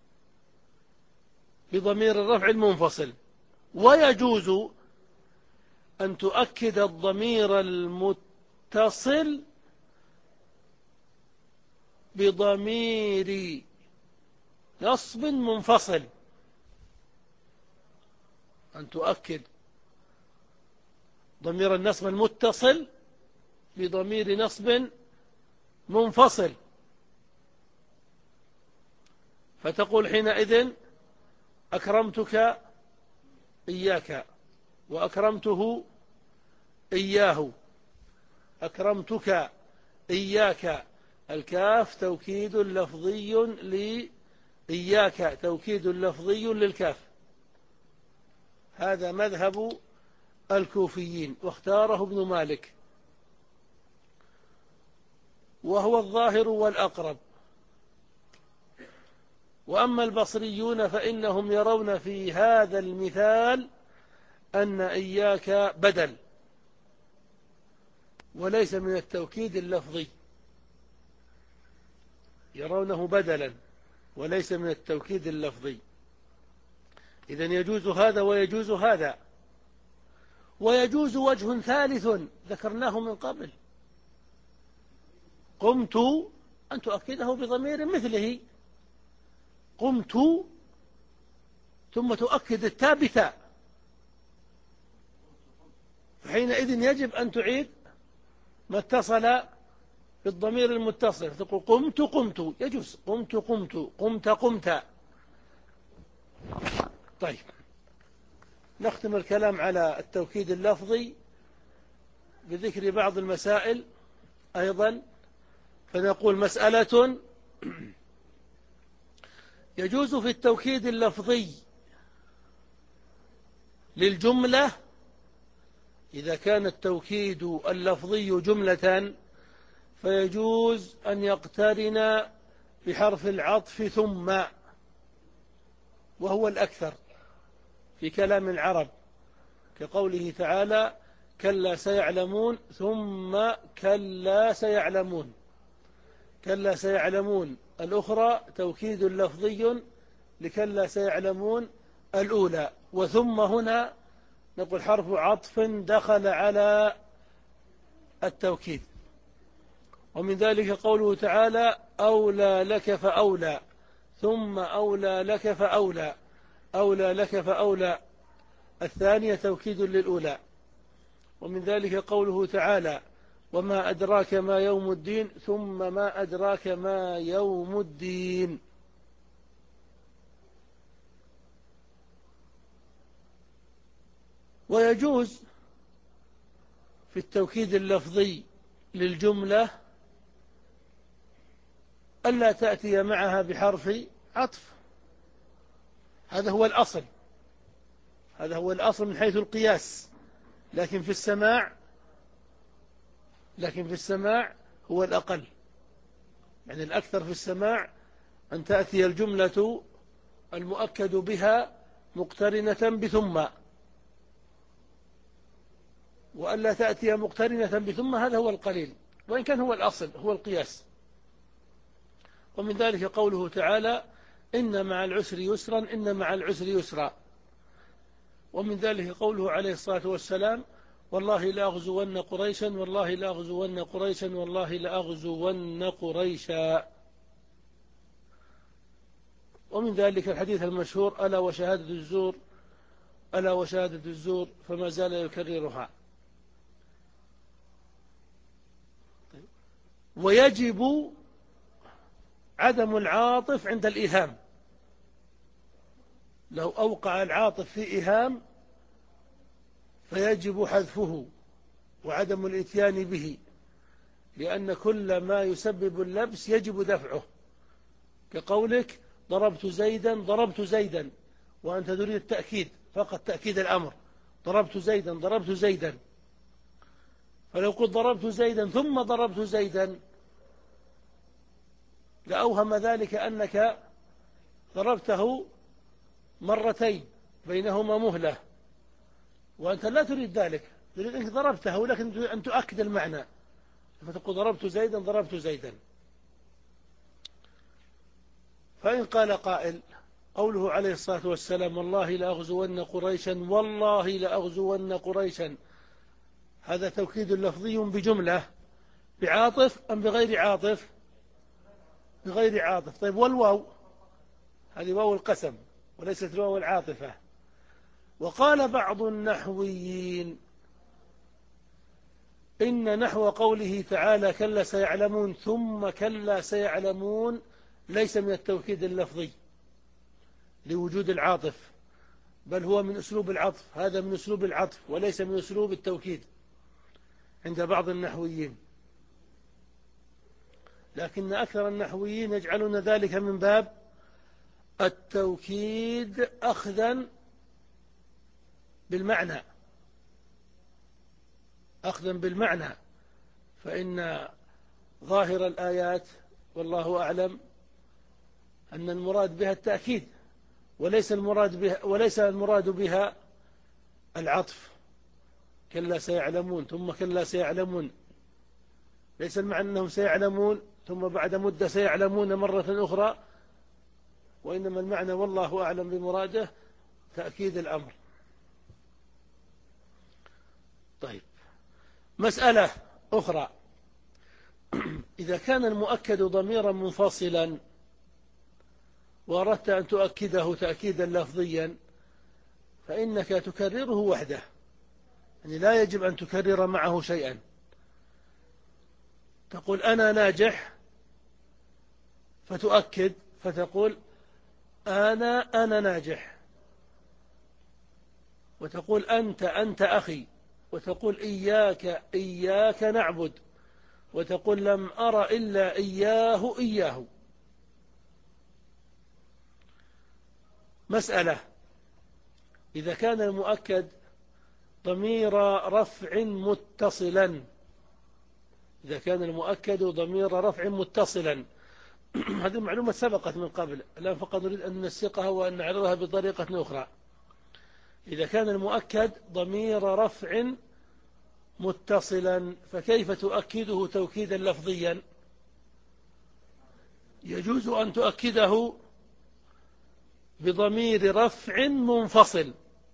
بضمير الرفع المنفصل، ويجوز أن تؤكد الضمير المتصل بضمير نصب منفصل. أن تؤكد ضمير النصب المتصل بضمير نصب منفصل، فتقول حينئذ أكرمتك إياك، وأكرمته إياه. أكرمتك إياك، الكاف توكيد لفظي لإياك، توكيد لفظي للكاف. هذا مذهب الكوفيين، واختاره ابن مالك، وهو الظاهر والأقرب. وأما البصريون فإنهم يرون في هذا المثال أن إياك بدل، وليس من التوكيد اللفظي، يرونه بدلا وليس من التوكيد اللفظي. إذن يجوز هذا ويجوز هذا. ويجوز وجه ثالث ذكرناه من قبل، قمت أن تؤكده بضمير مثله، قمت ثم تؤكد التاء بتاء، فحينئذ يجب أن تعيد ما اتصل بالضمير المتصل، تقول قمت قمت، يجوز قمت قمت قمت قمت. طيب، نختم الكلام على التوكيد اللفظي بذكر بعض المسائل أيضا. فنقول مسألة: يجوز في التوكيد اللفظي للجملة إذا كان التوكيد اللفظي جملة، فيجوز أن يقترن بحرف العطف ثم، وهو الأكثر في كلام العرب، كقوله تعالى: كلا سيعلمون ثم كلا سيعلمون. كلا سيعلمون الأخرى توكيد لفظي لكلا سيعلمون الأولى، وثم هنا نقول حرف عطف دخل على التوكيد. ومن ذلك قوله تعالى: أولى لك فأولى، ثم أولى لك فأولى، أولى لك فأولى الثانية توكيد للأولى. ومن ذلك قوله تعالى: وما أدراك ما يوم الدين، ثم ما أدراك ما يوم الدين. ويجوز في التوكيد اللفظي للجملة ألا تأتي معها بحرف عطف، هذا هو الأصل، هذا هو الأصل من حيث القياس. لكن في السماع لكن في السماع هو الأقل، يعني الأكثر في السماع أن تأتي الجملة المؤكد بها مقترنة بثم، وألا تأتي مقترنة بثم هذا هو القليل، وإن كان هو الأصل هو القياس. ومن ذلك قوله تعالى: إن مع العسر يسرا، إن مع العسر يسرا. ومن ذلك قوله عليه الصلاة والسلام: والله لأغزون قريشا، والله لأغزون قريشا، والله لأغزون قريشا. ومن ذلك الحديث المشهور: ألا وشهادة الزور، ألا وشهادة الزور، فما زال يكررها. ويجب عدم العاطف عند الإيهام، لو أوقع العاطف في إيهام فيجب حذفه وعدم الإتيان به، لأن كل ما يسبب اللبس يجب دفعه، كقولك: ضربت زيدا ضربت زيدا، وأنت تريد التأكيد فقط، تأكيد الأمر، ضربت زيدا ضربت زيدا. فلو قلت ضربت زيدا ثم ضربت زيدا لأوهم ذلك أنك ضربته مرتين بينهما مهلة، وأنت لا تريد ذلك، تريد أنك ضربته لكن أن تؤكد المعنى، فتقول ضربت زيدا ضربت زيدا. فإن قال قائل قوله عليه الصلاة والسلام والله لأغزون قريشا والله لأغزون قريشا، هذا توكيد لفظي بجملة بعاطف أم بغير عاطف؟ بغير عاطف. طيب والواو؟ هذه واو القسم وليست واو العاطفة. وقال بعض النحويين إن نحو قوله تعالى كلا سيعلمون ثم كلا سيعلمون ليس من التوكيد اللفظي لوجود العاطف، بل هو من أسلوب العطف، هذا من أسلوب العطف وليس من أسلوب التوكيد عند بعض النحويين. لكن أكثر النحويين يجعلون ذلك من باب التوكيد أخذا بالمعنى، أخذا بالمعنى، فإن ظاهر الآيات والله أعلم أن المراد بها التأكيد وليس المراد بها, وليس المراد بها العطف. كلا سيعلمون ثم كلا سيعلمون، ليس المعنى أنهم سيعلمون ثم بعد مدة سيعلمون مرة أخرى، وإنما المعنى والله أعلم بمراده تأكيد الأمر. طيب، مسألة أخرى: إذا كان المؤكد ضميرا منفصلا وأردت أن تؤكده تأكيدا لفظيا فإنك تكرره وحده، يعني لا يجب أن تكرر معه شيئا. تقول أنا ناجح فتؤكد فتقول أنا أنا ناجح، وتقول أنت أنت أخي، وتقول إياك إياك نعبد، وتقول لم أرى إلا إياه إياه. مسألة: إذا كان المؤكد ضمير رفع متصلا، إذا كان المؤكد ضمير رفع متصلا هذه المعلومة سبقت من قبل، الآن فقط نريد أن نسيقها وأن نعرضها بطريقة أخرى. إذا كان المؤكد ضمير رفع متصلا فكيف تؤكده توكيدا لفظيا؟ يجوز أن تؤكده بضمير رفع منفصل،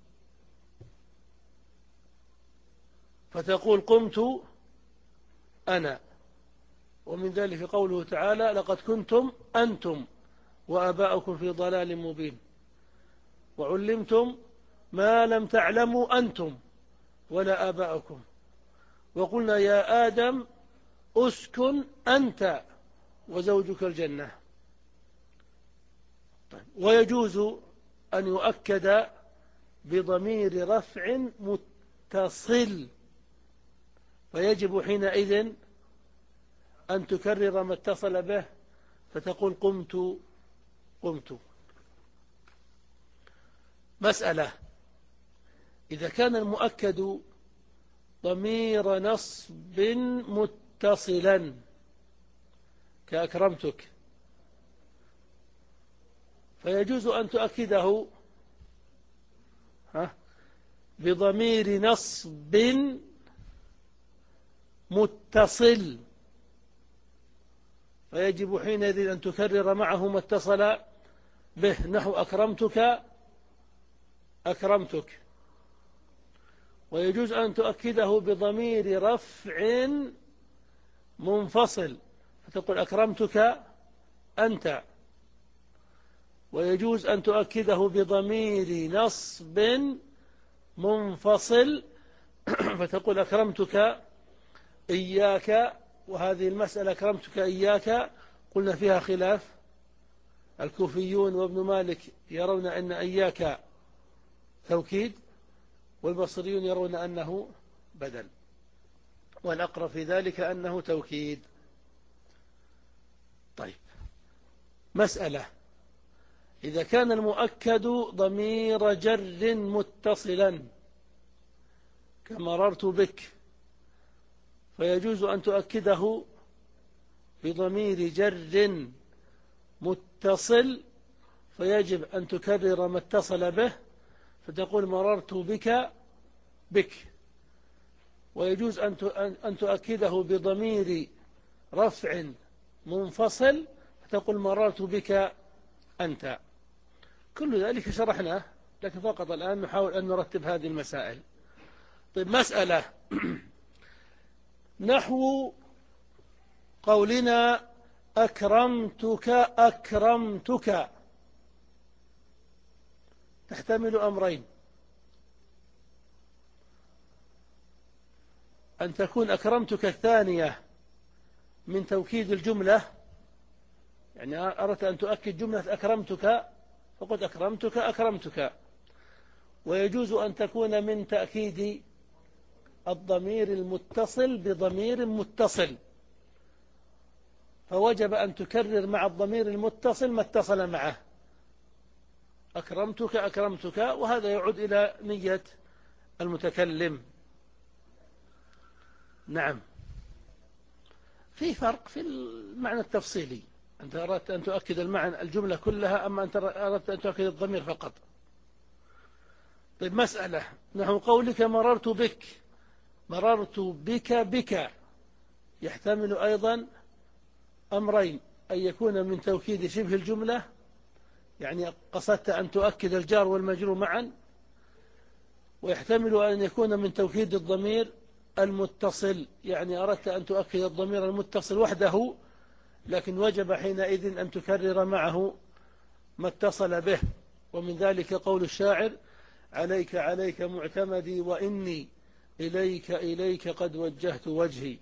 فتقول قمت أنا، ومن ذلك قوله تعالى لقد كنتم أنتم وآباؤكم في ضلال مبين وعلمتم ما لم تعلموا أنتم ولا آباؤكم وقلنا يا آدم أسكن أنت وزوجك الجنة. طيب، ويجوز أن يؤكد بضمير رفع متصل، فيجب حينئذ أن تكرر ما اتصل به، فتقول قمت قمت. مسألة: إذا كان المؤكد ضمير نصب متصلا كأكرمتك فيجوز أن تؤكده بضمير نصب متصل، فيجب حينئذ أن تكرر معه ما اتصل به، نحو أكرمتك أكرمتك. ويجوز أن تؤكده بضمير رفع منفصل، فتقول أكرمتك أنت. ويجوز أن تؤكده بضمير نصب منفصل، فتقول أكرمتك إياك. وهذه المسألة أكرمتك إياك قلنا فيها خلاف، الكوفيون وابن مالك يرون أن إياك توكيد، والبصريون يرون أنه بدل، والأقرب في ذلك أنه توكيد. طيب، مسألة: إذا كان المؤكد ضمير جر متصلا كمررت بك فيجوز أن تؤكده بضمير جر متصل، فيجب أن تكرر ما اتصل به، فتقول مررت بك بك. ويجوز أن تؤكده بضمير رفع منفصل، فتقول مررت بك أنت. كل ذلك شرحناه، لكن فقط الآن نحاول أن نرتب هذه المسائل. طيب، مسألة نحو قولنا أكرمتك أكرمتك تحتمل أمرين: أن تكون أكرمتك الثانية من توكيد الجملة، يعني أردت أن تؤكد جملة أكرمتك فقلت أكرمتك أكرمتك، ويجوز أن تكون من تأكيد الضمير المتصل بضمير متصل، فوجب أن تكرر مع الضمير المتصل ما اتصل معه، أكرمتك أكرمتك، وهذا يعود إلى نية المتكلم. نعم، في فرق في المعنى التفصيلي، أنت أردت أن تؤكد المعنى الجملة كلها، أما أنت أردت أن تؤكد الضمير فقط. طيب، مسألة نحو قولك مررت بك، مررت بك بك يحتمل أيضا أمرين: أن يكون من توكيد شبه الجملة، يعني قصدت أن تؤكد الجار والمجرور معا، ويحتمل أن يكون من توكيد الضمير المتصل، يعني أردت أن تؤكد الضمير المتصل وحده، لكن وجب حينئذ أن تكرر معه ما اتصل به. ومن ذلك قول الشاعر: عليك عليك معتمدي وإني إليك إليك قد وجهت وجهي.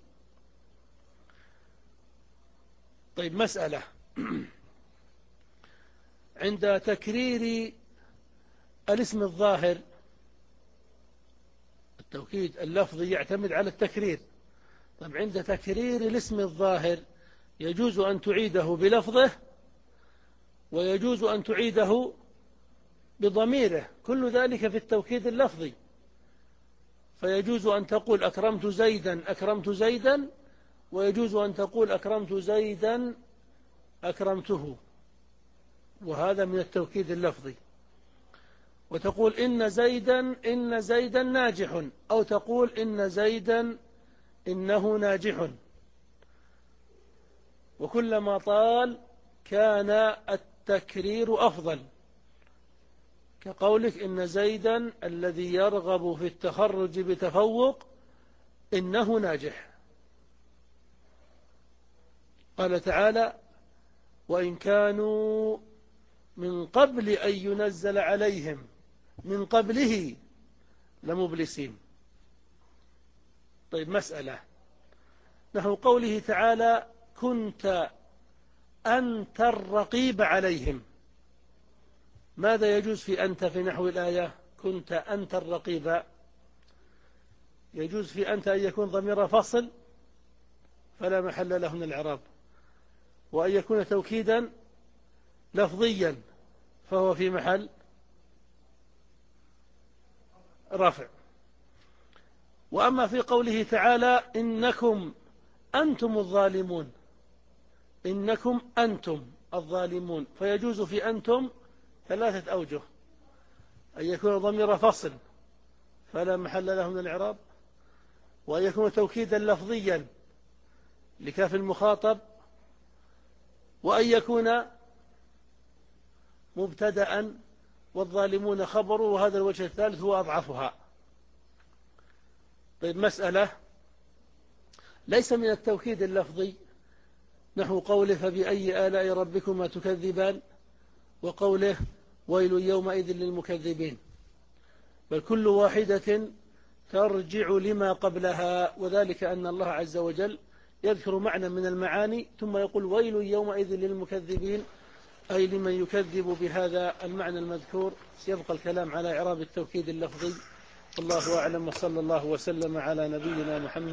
طيب، مسألة عند تكرير الاسم الظاهر، التوكيد اللفظي يعتمد على التكرير. طيب، عند تكرير الاسم الظاهر يجوز أن تعيده بلفظه، ويجوز أن تعيده بضميره، كل ذلك في التوكيد اللفظي. فيجوز أن تقول أكرمت زيدا أكرمت زيدا، ويجوز أن تقول أكرمت زيدا أكرمته، وهذا من التوكيد اللفظي. وتقول إن زيدا إن زيدا ناجح، أو تقول إن زيدا إنه ناجح، وكلما طال كان التكرير أفضل، كقولك إن زيدا الذي يرغب في التخرج بتفوق إنه ناجح. قال تعالى: وإن كانوا من قبل أن ينزل عليهم من قبله لمبلسين. طيب، مسألة نحو قوله تعالى: كنت أنت الرقيب عليهم. ماذا يجوز في أنت في نحو الآية؟ كنت أنت الرقيب، يجوز في أنت أن يكون ضمير فصل فلا محل له من الإعراب، وأن يكون توكيدا لفظيا فهو في محل رفع. وأما في قوله تعالى: إنكم أنتم الظالمون، إنكم أنتم الظالمون، فيجوز في أنتم ثلاثة أوجه: أن يكون ضمير فصل فلا محل له من الإعراب، وأن يكون توكيدا لفظيا لكاف المخاطب، وأن يكون مبتدأ والظالمون خبر، وهذا الوجه الثالث هو أضعفها. طيب، مسألة ليس من التوكيد اللفظي نحو قوله: فبأي آلاء ربكما تكذبان، وقوله: ويل يومئذ للمكذبين، بل كل واحدة ترجع لما قبلها، وذلك أن الله عز وجل يذكر معنى من المعاني ثم يقول: ويل يومئذ للمكذبين، أي لمن يكذب بهذا المعنى المذكور. سيبقى الكلام على إعراب التوكيد اللفظي، والله أعلم، وصلى الله وسلم على نبينا محمد.